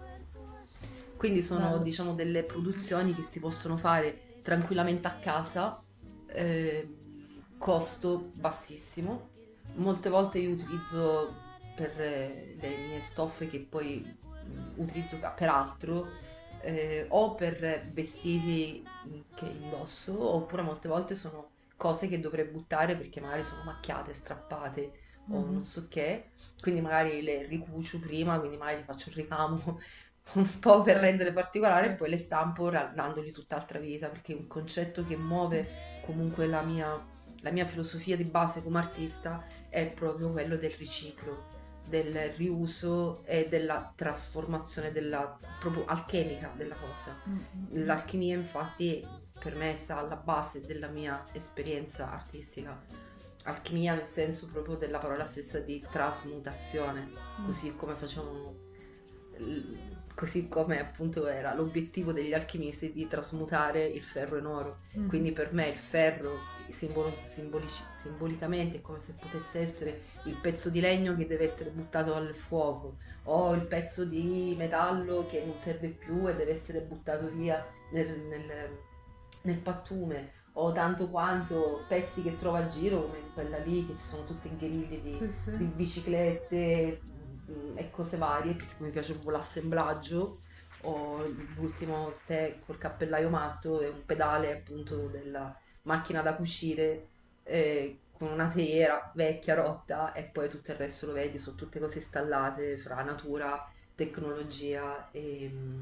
Quindi sono, Bello. diciamo, delle produzioni che si possono fare tranquillamente a casa, eh, costo bassissimo. Molte volte io utilizzo per eh, le mie stoffe che poi mh, utilizzo per altro, eh, o per vestiti mh, che indosso, oppure molte volte sono cose che dovrei buttare perché magari sono macchiate, strappate o Mhm. non so che, quindi magari le ricucio prima, quindi magari faccio un ricamo un po' per Certo. rendere particolare e Sì. poi le stampo ra- dandogli tutt'altra vita, perché è un concetto che muove comunque la mia, la mia filosofia di base come artista è proprio quello del riciclo, del riuso e della trasformazione, della proprio alchemica della cosa. Mhm. L'alchimia infatti per me sta alla base della mia esperienza artistica. Alchimia nel senso proprio della parola stessa di trasmutazione, così come facevano, l- così come appunto era l'obiettivo degli alchimisti di trasmutare il ferro in oro. Mhm. Quindi per me il ferro simbolo- simbolici- simbolicamente è come se potesse essere il pezzo di legno che deve essere buttato al fuoco, o il pezzo di metallo che non serve più e deve essere buttato via nel, nel- nel pattume, o tanto quanto pezzi che trova a giro come in quella lì, che ci sono tutte gheriglie di, Sì, sì. di biciclette mh, e cose varie, perché mi piace proprio l'assemblaggio. O l'ultimo tè col cappellaio matto e un pedale appunto della macchina da cucire, eh, con una teiera vecchia rotta, e poi tutto il resto lo vedi, sono tutte cose installate fra natura, tecnologia e,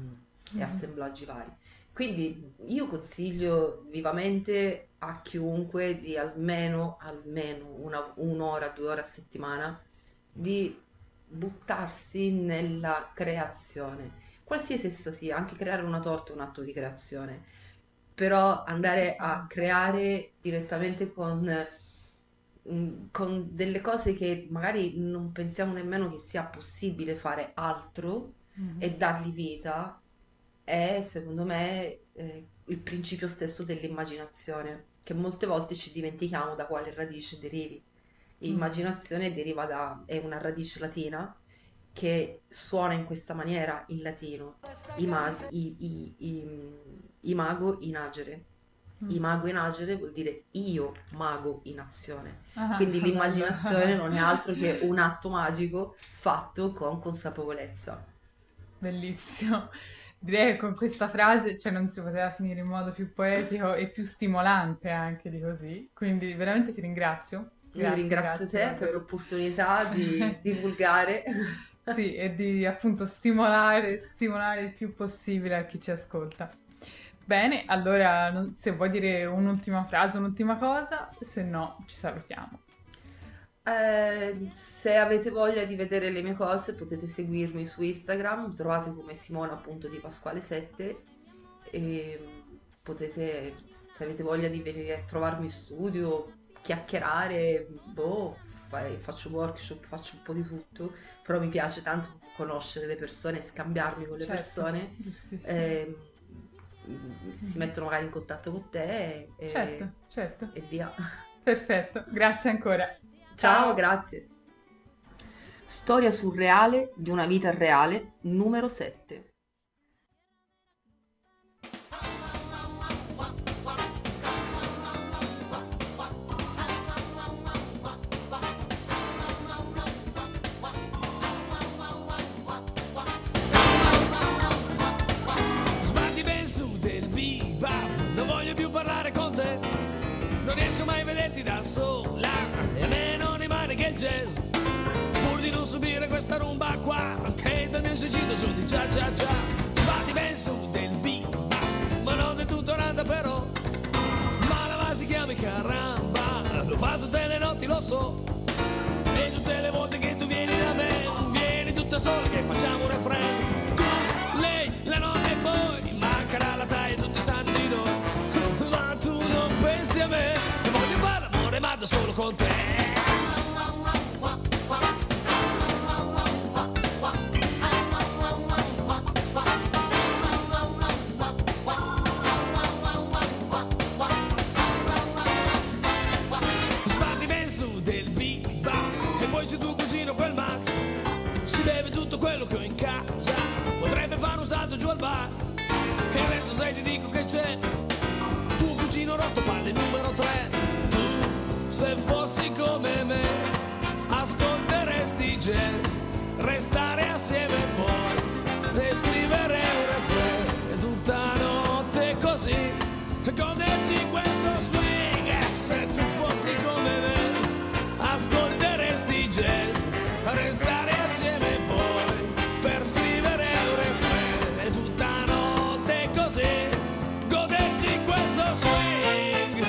e assemblaggi vari. Quindi io consiglio vivamente a chiunque di almeno, almeno una, un'ora, due ore a settimana di buttarsi nella creazione, qualsiasi essa sia. Anche creare una torta è un atto di creazione, però andare a creare direttamente con, mm, con delle cose che magari non pensiamo nemmeno che sia possibile fare altro Mhm. e dargli vita è, secondo me, eh, il principio stesso dell'immaginazione, che molte volte ci dimentichiamo da quale radice derivi. Mm. Immaginazione deriva da, è una radice latina che suona in questa maniera in latino, ima- i- i- i- imago in agere. Mm. Imago in agere vuol dire io mago in azione. Ah, Quindi bello. l'immaginazione non è altro che un atto magico fatto con consapevolezza. Bellissimo. Direi che con questa frase, cioè, non si poteva finire in modo più poetico e più stimolante anche di così. Quindi veramente ti ringrazio. Io Grazie, ringrazio grazie te per davvero. l'opportunità di divulgare. Sì, e di appunto stimolare, stimolare il più possibile a chi ci ascolta. Bene, allora non- se vuoi dire un'ultima frase, un'ultima cosa, se no ci salutiamo. Eh, se avete voglia di vedere le mie cose potete seguirmi su Instagram, mi trovate come Simona appunto di Pasquale sette e potete, se avete voglia di venire a trovarmi in studio, chiacchierare, boh, fai- faccio workshop, faccio un po' di tutto, però mi piace tanto conoscere le persone, scambiarmi con le Certo, persone, giustissimo. eh, si mettono magari in contatto con te e, Certo, certo. e via. Perfetto, grazie ancora. Ciao, grazie. Storia surreale di una vita reale, numero sette. Sbatti ben su del bebop, non voglio più parlare con te, non riesco mai a vederti da sola, e a me non rimane che il jazz, pur di non subire questa rumba qua, te dal mio suicidio sono di cia cia cia. Sbatti ben su del bebop, ma non del tutto randa però, ma la base si chiama caramba, lo fa tutte le notti lo so, e tutte le volte che tu vieni da me, vieni tutta sola che facciamo un refrain. Lei, la notte e poi mancherà la taglia tutti i santi di noi, ma tu non pensi a me, che voglio fare l'amore ma da solo con te. Sbatti ben su del bebop e poi c'è tuo cugino quel Max, si beve tutto quello che ho in casa, potrebbe fare un salto giù al bar, e adesso sai ti dico che c'è tuo cugino rotto palle numero tre. Tu se fossi come me ascolteresti jazz, restare assieme e poi descrivere un refrain, e tutta notte così goderci questo swing. Se tu fossi come me ascolteresti jazz, restare assieme e poi per scrivere un refrain, e tutta notte così goderci questo swing.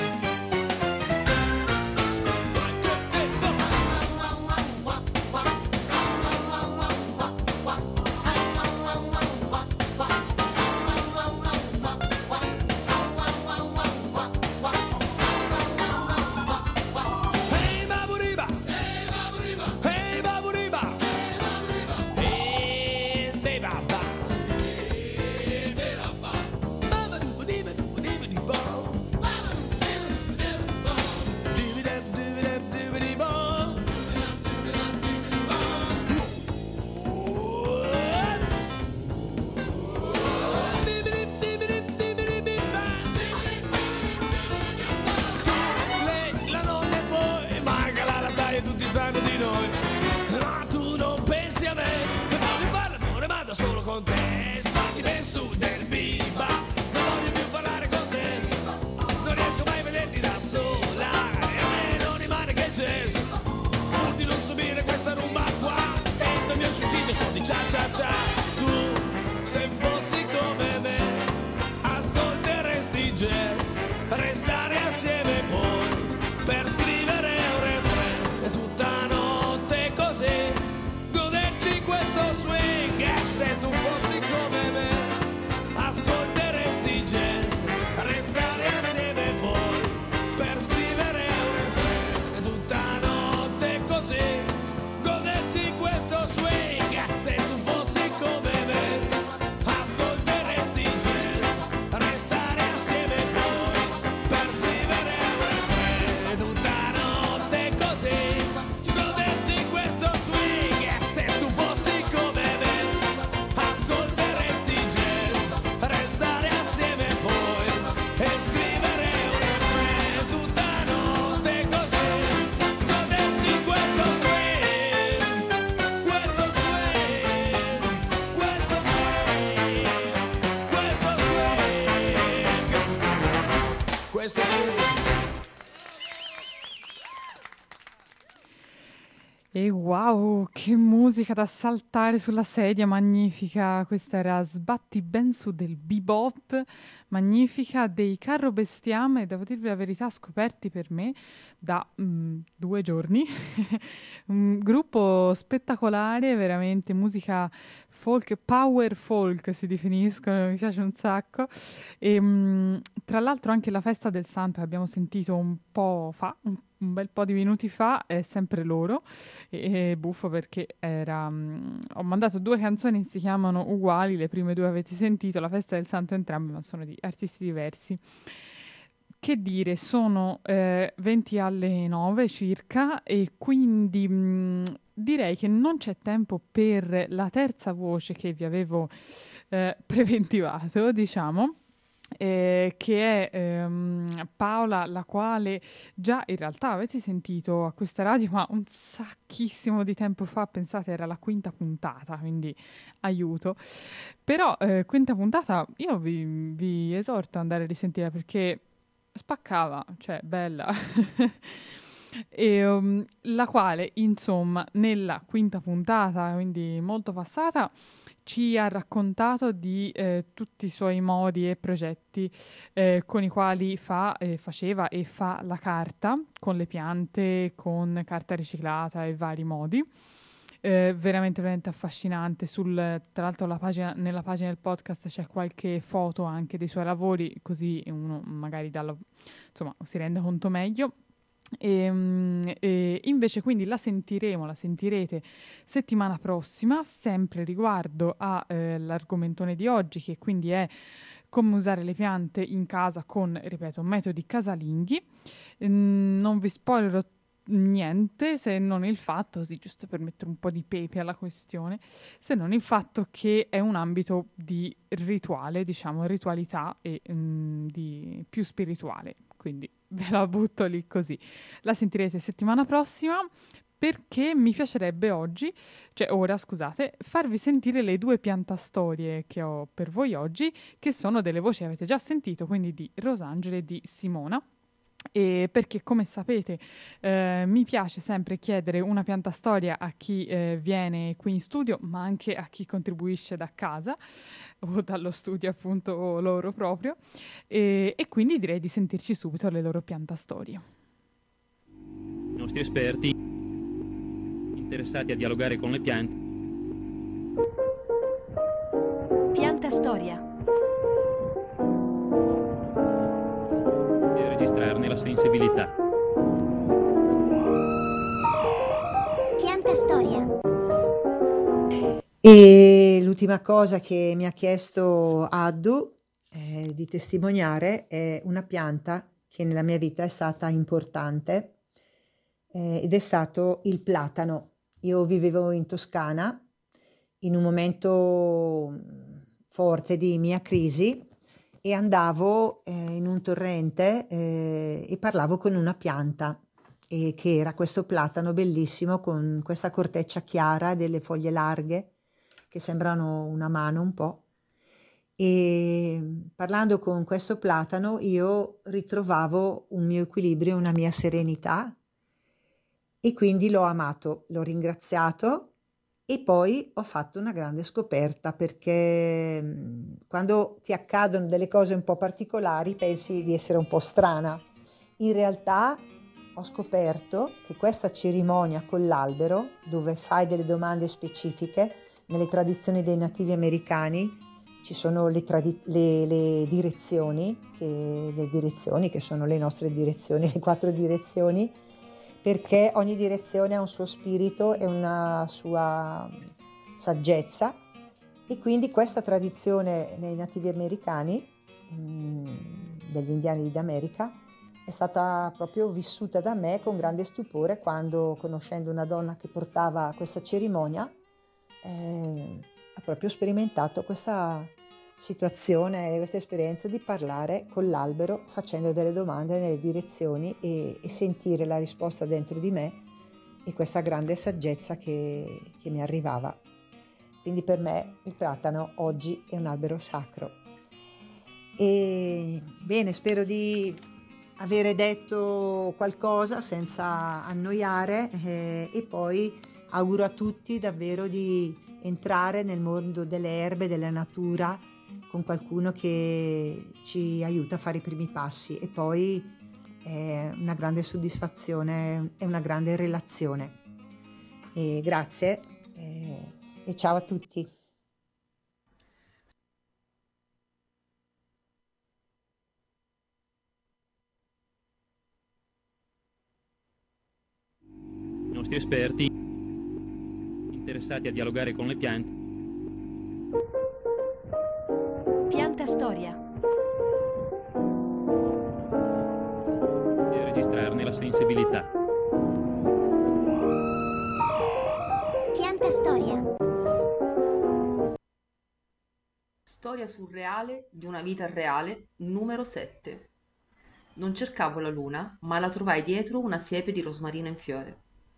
E wow, che musica da saltare sulla sedia, magnifica. Questa era Sbatti ben su del bebop, magnifica, dei Carro Bestiame, devo dirvi la verità, scoperti per me da mm, due giorni. Un gruppo spettacolare, veramente, musica folk, power folk si definiscono, mi piace un sacco. E mm, tra l'altro anche la festa del santo che abbiamo sentito un po' fa, un un bel po' di minuti fa, è sempre loro, e, e buffo perché era um, ho mandato due canzoni, si chiamano uguali, le prime due avete sentito, La festa del santo entrambi, ma sono di artisti diversi. Che dire, sono eh, venti alle nove circa, e quindi mh, direi che non c'è tempo per la terza voce che vi avevo eh, preventivato, diciamo. Eh, che è ehm, Paola, la quale già in realtà avete sentito a questa radio, ma un sacchissimo di tempo fa, pensate era la quinta puntata, quindi aiuto. Però eh, quinta puntata io vi, vi esorto ad andare a risentire perché spaccava, cioè bella. E, um, la quale insomma nella quinta puntata, quindi molto passata, ci ha raccontato di eh, tutti i suoi modi e progetti eh, con i quali fa, eh, faceva e fa la carta, con le piante, con carta riciclata e vari modi. Eh, veramente, veramente affascinante. Sul, tra l'altro la pagina, nella pagina del podcast c'è qualche foto anche dei suoi lavori, così uno magari dalla, insomma, si rende conto meglio. E, e invece quindi la sentiremo, la sentirete settimana prossima, sempre riguardo all'argomentone eh, di oggi, che quindi è come usare le piante in casa con, ripeto, metodi casalinghi. Mm, non vi spoilerò niente, se non il fatto, sì, giusto per mettere un po' di pepe alla questione, se non il fatto che è un ambito di rituale, diciamo, ritualità e mm, di più spirituale, quindi ve la butto lì così. La sentirete settimana prossima, perché mi piacerebbe oggi, cioè ora scusate, farvi sentire le due piantastorie che ho per voi oggi, che sono delle voci che avete già sentito, quindi di Rosangela e di Simona. E perché, come sapete, eh, mi piace sempre chiedere una piantastoria a chi eh, viene qui in studio, ma anche a chi contribuisce da casa o dallo studio, appunto, loro proprio, e, e quindi direi di sentirci subito le loro piantastorie. I nostri esperti interessati a dialogare con le piante. Piantastoria. Registrarne la sensibilità. Piantastoria. E l'ultima cosa che mi ha chiesto Addu eh, di testimoniare è una pianta che nella mia vita è stata importante eh, ed è stato il platano. Io vivevo in Toscana in un momento forte di mia crisi e andavo eh, in un torrente eh, e parlavo con una pianta, e che era questo platano bellissimo con questa corteccia chiara, delle foglie larghe che sembrano una mano un po'. E parlando con questo platano io ritrovavo un mio equilibrio, una mia serenità, e quindi l'ho amato, l'ho ringraziato. E poi ho fatto una grande scoperta, perché quando ti accadono delle cose un po' particolari pensi di essere un po' strana. In realtà ho scoperto che questa cerimonia con l'albero, dove fai delle domande specifiche, nelle tradizioni dei nativi americani ci sono le, tradi- le, le direzioni, che, le direzioni che sono le nostre direzioni, le quattro direzioni, perché ogni direzione ha un suo spirito e una sua saggezza, e quindi questa tradizione nei nativi americani, mh, degli indiani d'America, è stata proprio vissuta da me con grande stupore quando, conoscendo una donna che portava questa cerimonia, eh, ho proprio sperimentato questa situazione, questa esperienza di parlare con l'albero facendo delle domande nelle direzioni e, e sentire la risposta dentro di me e questa grande saggezza che, che mi arrivava. Quindi per me il platano oggi è un albero sacro. E bene, spero di avere detto qualcosa senza annoiare eh, e poi auguro a tutti davvero di entrare nel mondo delle erbe, della natura, con qualcuno che ci aiuta a fare i primi passi, e poi è una grande soddisfazione e una grande relazione. E grazie e, e ciao a tutti. I nostri esperti interessati a dialogare con le piante. Pianta Storia. E registrarne la sensibilità. Pianta Storia. Storia surreale di una vita reale, numero sette. Non cercavo la luna, ma la trovai dietro una siepe di rosmarina in fiore.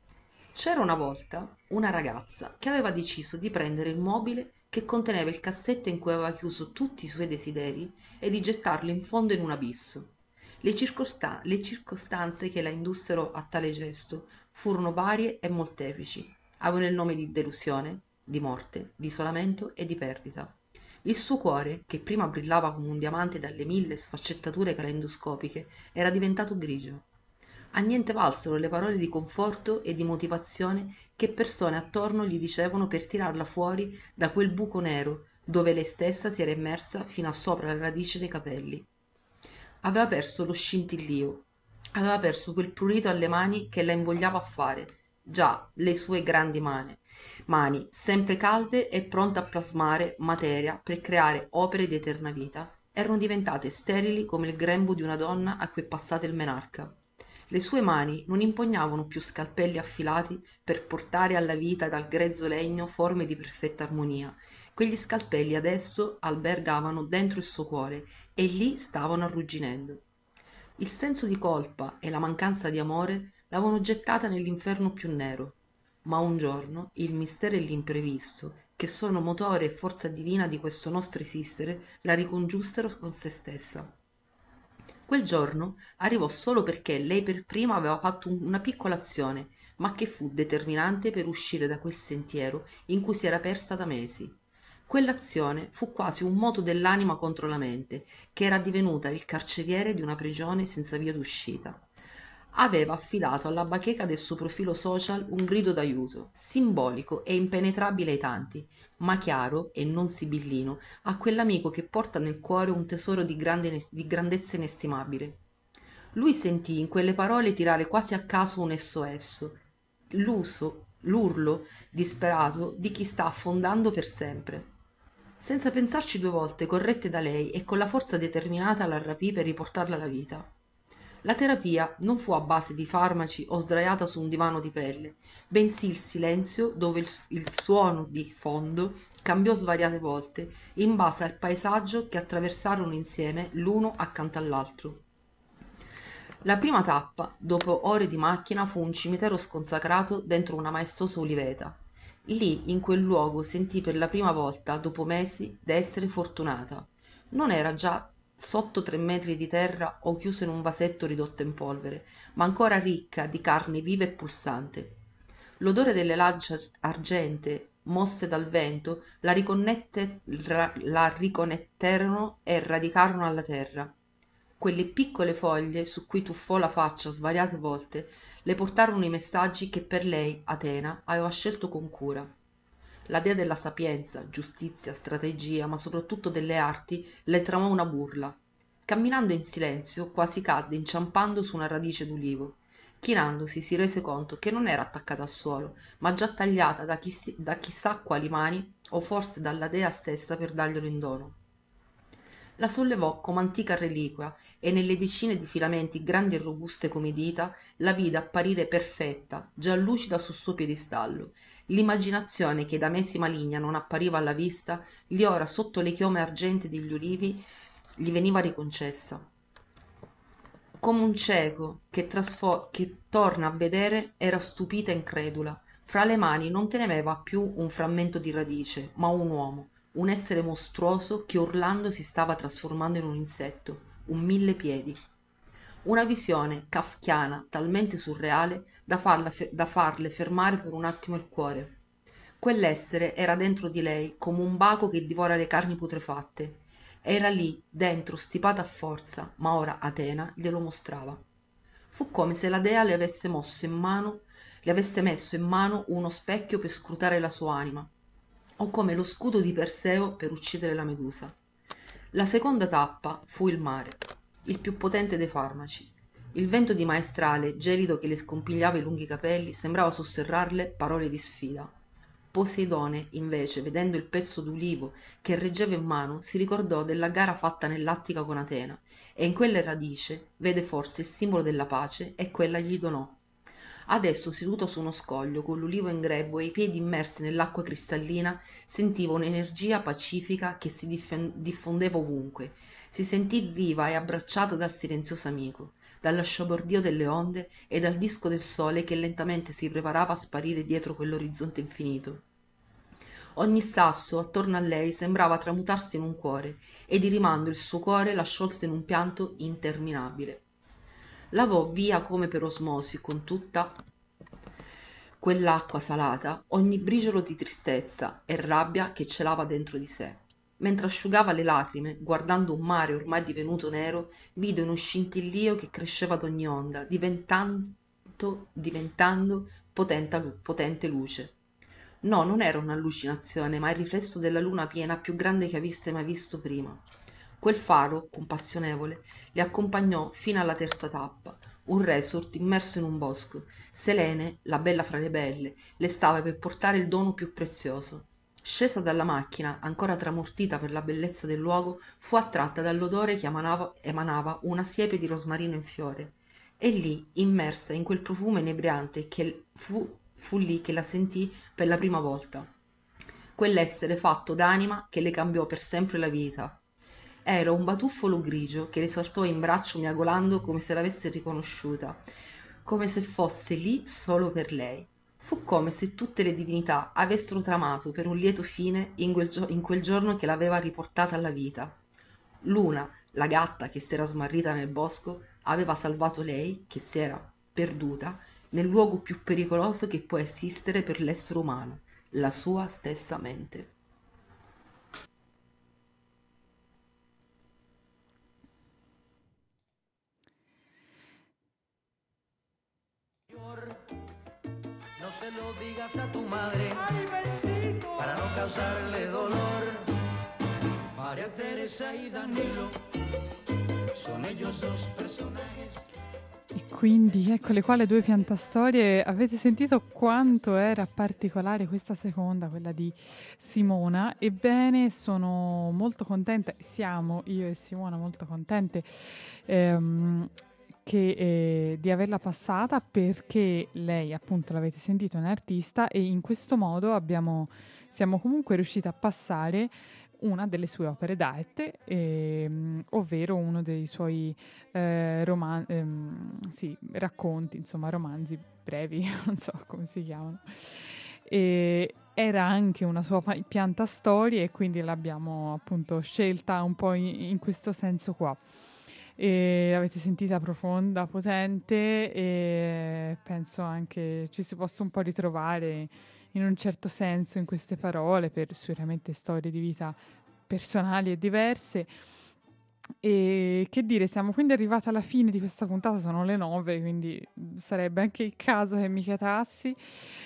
C'era una volta una ragazza che aveva deciso di prendere il mobile che conteneva il cassetto in cui aveva chiuso tutti i suoi desideri e di gettarlo in fondo in un abisso. Le, circosta- le circostanze che la indussero a tale gesto furono varie e molteplici. Avevano il nome di delusione, di morte, di isolamento e di perdita. Il suo cuore, che prima brillava come un diamante dalle mille sfaccettature caleidoscopiche, era diventato grigio. A niente valsero le parole di conforto e di motivazione che persone attorno gli dicevano per tirarla fuori da quel buco nero dove lei stessa si era immersa fino a sopra la radice dei capelli. Aveva perso lo scintillio, aveva perso quel prurito alle mani che la invogliava a fare, già le sue grandi mani, mani sempre calde e pronte a plasmare materia per creare opere di eterna vita, erano diventate sterili come il grembo di una donna a cui è passato il menarca. Le sue mani non impugnavano più scalpelli affilati per portare alla vita dal grezzo legno forme di perfetta armonia. Quegli scalpelli adesso albergavano dentro il suo cuore e lì stavano arrugginendo. Il senso di colpa e la mancanza di amore l'avevano gettata nell'inferno più nero. Ma un giorno il mistero e l'imprevisto, che sono motore e forza divina di questo nostro esistere, la ricongiunsero con se stessa. Quel giorno arrivò solo perché lei per prima aveva fatto un- una piccola azione, ma che fu determinante per uscire da quel sentiero in cui si era persa da mesi. Quell'azione fu quasi un moto dell'anima contro la mente, che era divenuta il carceriere di una prigione senza via d'uscita. Aveva affidato alla bacheca del suo profilo social un grido d'aiuto, simbolico e impenetrabile ai tanti, ma chiaro e non sibillino a quell'amico che porta nel cuore un tesoro di, grande, di grandezza inestimabile. Lui sentì in quelle parole tirare quasi a caso un esso esso, l'uso, l'urlo disperato di chi sta affondando per sempre. Senza pensarci due volte corrette da lei e con la forza determinata la rapì per riportarla alla vita. La terapia non fu a base di farmaci o sdraiata su un divano di pelle, bensì il silenzio dove il, il suono di fondo cambiò svariate volte in base al paesaggio che attraversarono insieme l'uno accanto all'altro. La prima tappa, dopo ore di macchina, fu un cimitero sconsacrato dentro una maestosa oliveta. Lì, in quel luogo, sentì per la prima volta, dopo mesi, d'essere fortunata. Non era già sotto tre metri di terra o chiusa in un vasetto ridotto in polvere, ma ancora ricca di carne viva e pulsante. L'odore delle lance argentee, mosse dal vento, la, riconnette, ra, la riconnetterono e radicarono alla terra. Quelle piccole foglie su cui tuffò la faccia svariate volte le portarono i messaggi che per lei, Atena, aveva scelto con cura. La dea della sapienza, giustizia, strategia, ma soprattutto delle arti, le tramò una burla. Camminando in silenzio, quasi cadde inciampando su una radice d'ulivo. Chinandosi si rese conto che non era attaccata al suolo, ma già tagliata da, chi, da chissà quali mani, o forse dalla dea stessa per darglielo in dono. La sollevò come antica reliquia e nelle decine di filamenti grandi e robuste come dita la vide apparire perfetta, già lucida sul suo piedistallo. L'immaginazione che da mesi maligna non appariva alla vista, gli ora sotto le chiome argenti degli ulivi gli veniva riconcessa. Come un cieco che, trasfo- che torna a vedere, era stupita e incredula. Fra le mani non teneva più un frammento di radice, ma un uomo, un essere mostruoso che urlando si stava trasformando in un insetto, un mille piedi. Una visione kafkiana talmente surreale da, farla fe- da farle fermare per un attimo il cuore. Quell'essere era dentro di lei come un baco che divora le carni putrefatte. Era lì, dentro, stipata a forza, ma ora Atena glielo mostrava. Fu come se la dea le avesse mosso in mano, le avesse messo in mano uno specchio per scrutare la sua anima, o come lo scudo di Perseo per uccidere la Medusa. La seconda tappa fu il mare, il più potente dei farmaci. Il vento di maestrale, gelido che le scompigliava i lunghi capelli, sembrava sussurrarle parole di sfida. Poseidone, invece, vedendo il pezzo d'ulivo che reggeva in mano, si ricordò della gara fatta nell'Attica con Atena, e in quella radice vede forse il simbolo della pace, e quella gli donò. Adesso, seduto su uno scoglio, con l'ulivo in grembo e i piedi immersi nell'acqua cristallina, sentiva un'energia pacifica che si diffen- diffondeva ovunque. Si sentì viva e abbracciata dal silenzioso amico, dallo sciabordio delle onde e dal disco del sole che lentamente si preparava a sparire dietro quell'orizzonte infinito. Ogni sasso attorno a lei sembrava tramutarsi in un cuore, e di rimando il suo cuore la sciolse in un pianto interminabile. Lavò via come per osmosi con tutta quell'acqua salata ogni briciolo di tristezza e rabbia che celava dentro di sé. Mentre asciugava le lacrime, guardando un mare ormai divenuto nero, vide uno scintillio che cresceva ad ogni onda, diventando, diventando potente, potente luce. No, non era un'allucinazione, ma il riflesso della luna piena più grande che avesse mai visto prima. Quel faro, compassionevole, li accompagnò fino alla terza tappa, un resort immerso in un bosco. Selene, la bella fra le belle, le stava per portare il dono più prezioso. Scesa dalla macchina, ancora tramortita per la bellezza del luogo, fu attratta dall'odore che emanava, emanava una siepe di rosmarino in fiore. E lì, immersa in quel profumo inebriante, che fu, fu lì che la sentì per la prima volta. Quell'essere fatto d'anima che le cambiò per sempre la vita. Era un batuffolo grigio che le saltò in braccio miagolando come se l'avesse riconosciuta, come se fosse lì solo per lei. Fu come se tutte le divinità avessero tramato per un lieto fine in quel, gio- in quel giorno che l'aveva riportata alla vita. Luna, la gatta che si era smarrita nel bosco, aveva salvato lei, che si era perduta, nel luogo più pericoloso che può esistere per l'essere umano, la sua stessa mente. No se lo digas a tu madre, para no causarle dolor. María Teresa y Danilo son ellos dos personajes. E quindi ecco le quali due piantastorie. Avete sentito quanto era particolare questa seconda, quella di Simona? Ebbene, sono molto contenta, siamo io e Simona molto contente ehm, che, eh, di averla passata, perché lei, appunto, l'avete sentito, è un'artista, e in questo modo abbiamo, siamo comunque riusciti a passare una delle sue opere d'arte, ehm, ovvero uno dei suoi eh, roman- ehm, sì, racconti, insomma romanzi brevi, non so come si chiamano. E era anche una sua pa- piantastorie, e quindi l'abbiamo appunto scelta un po' in, in questo senso qua. E l'avete sentita profonda, potente, e penso anche ci si possa un po' ritrovare in un certo senso in queste parole, per sicuramente storie di vita personali e diverse. E che dire, siamo quindi arrivati alla fine di questa puntata, sono le nove, quindi sarebbe anche il caso che mi chetassi,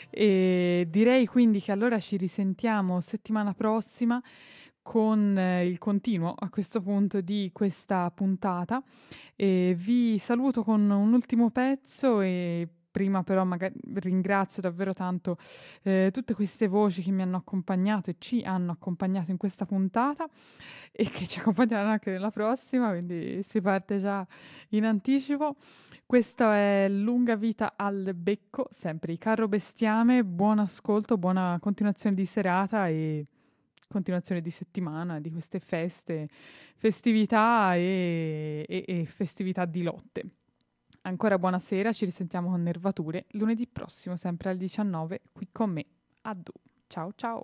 e direi quindi che allora ci risentiamo settimana prossima con eh, il continuo a questo punto di questa puntata. E vi saluto con un ultimo pezzo, e prima però magari ringrazio davvero tanto eh, tutte queste voci che mi hanno accompagnato e ci hanno accompagnato in questa puntata, e che ci accompagneranno anche nella prossima, quindi si parte già in anticipo. Questo è Lunga Vita al Becco, sempre di Carro Bestiame. Buon ascolto, buona continuazione di serata e continuazione di settimana, di queste feste, festività e, e, e festività di lotte. Ancora buonasera, ci risentiamo con Nervature lunedì prossimo, sempre alle diciannove, qui con me, Addu. Ciao ciao!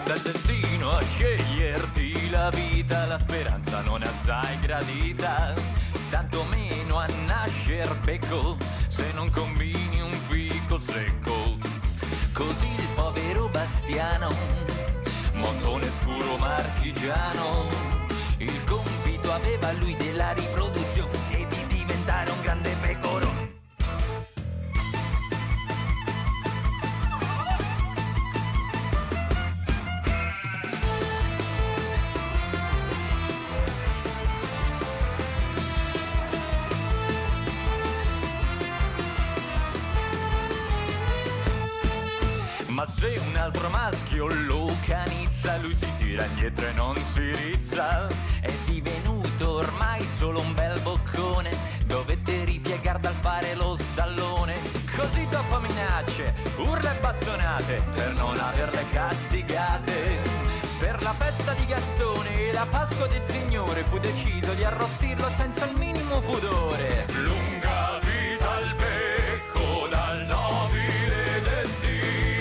dal destino a sceglierti la vita, la speranza non è assai gradita, tanto meno a nascer becco se non combini un fico secco. Così il povero Bastiano, montone scuro marchigiano, il compito aveva lui della riproduzione e di diventare un grande pecorone. Ma se un altro maschio lo canizza, lui si tira indietro e non si rizza. È divenuto ormai solo un bel boccone, dovette ripiegar dal fare lo stallone. Così dopo minacce, urla e bastonate, per non averle castigate. Per la festa di Gastone e la Pasqua del Signore fu deciso di arrostirlo senza il minimo pudore. Lunga vita al becco dal nobile destino,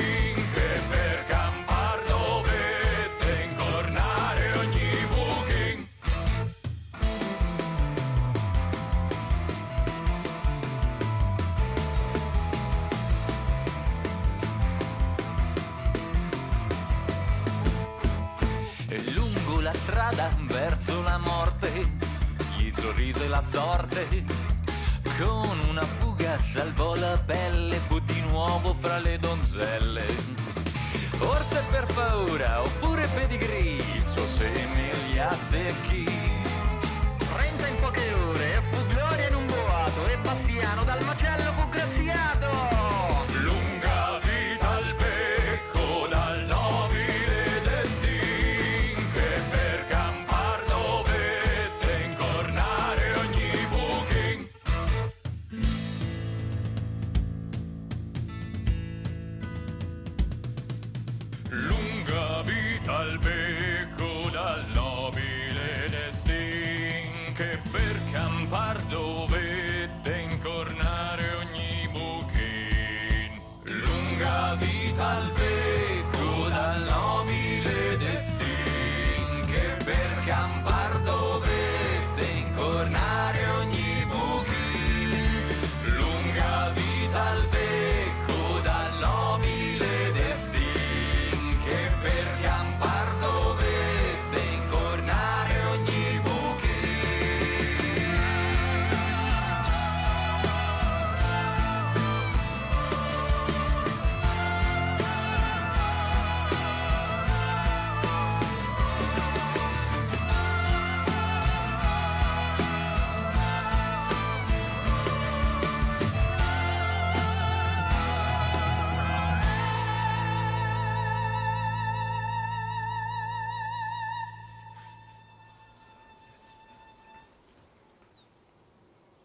strada verso la morte gli sorrise la sorte, con una fuga salvò la pelle, fu di nuovo fra le donzelle. Forse per paura oppure pedigree, il suo seme gli attecchì. Trenta in poche ore e fu gloria in un boato, e Bastiano dal macello fu graziato. Lunga vita al becco dal nobile destin, che per campar dovette incornare ogni buchin. Lunga vita al becco dal nobile destin, che per campar dovette incornare ogni buchin. Lunga vita al becco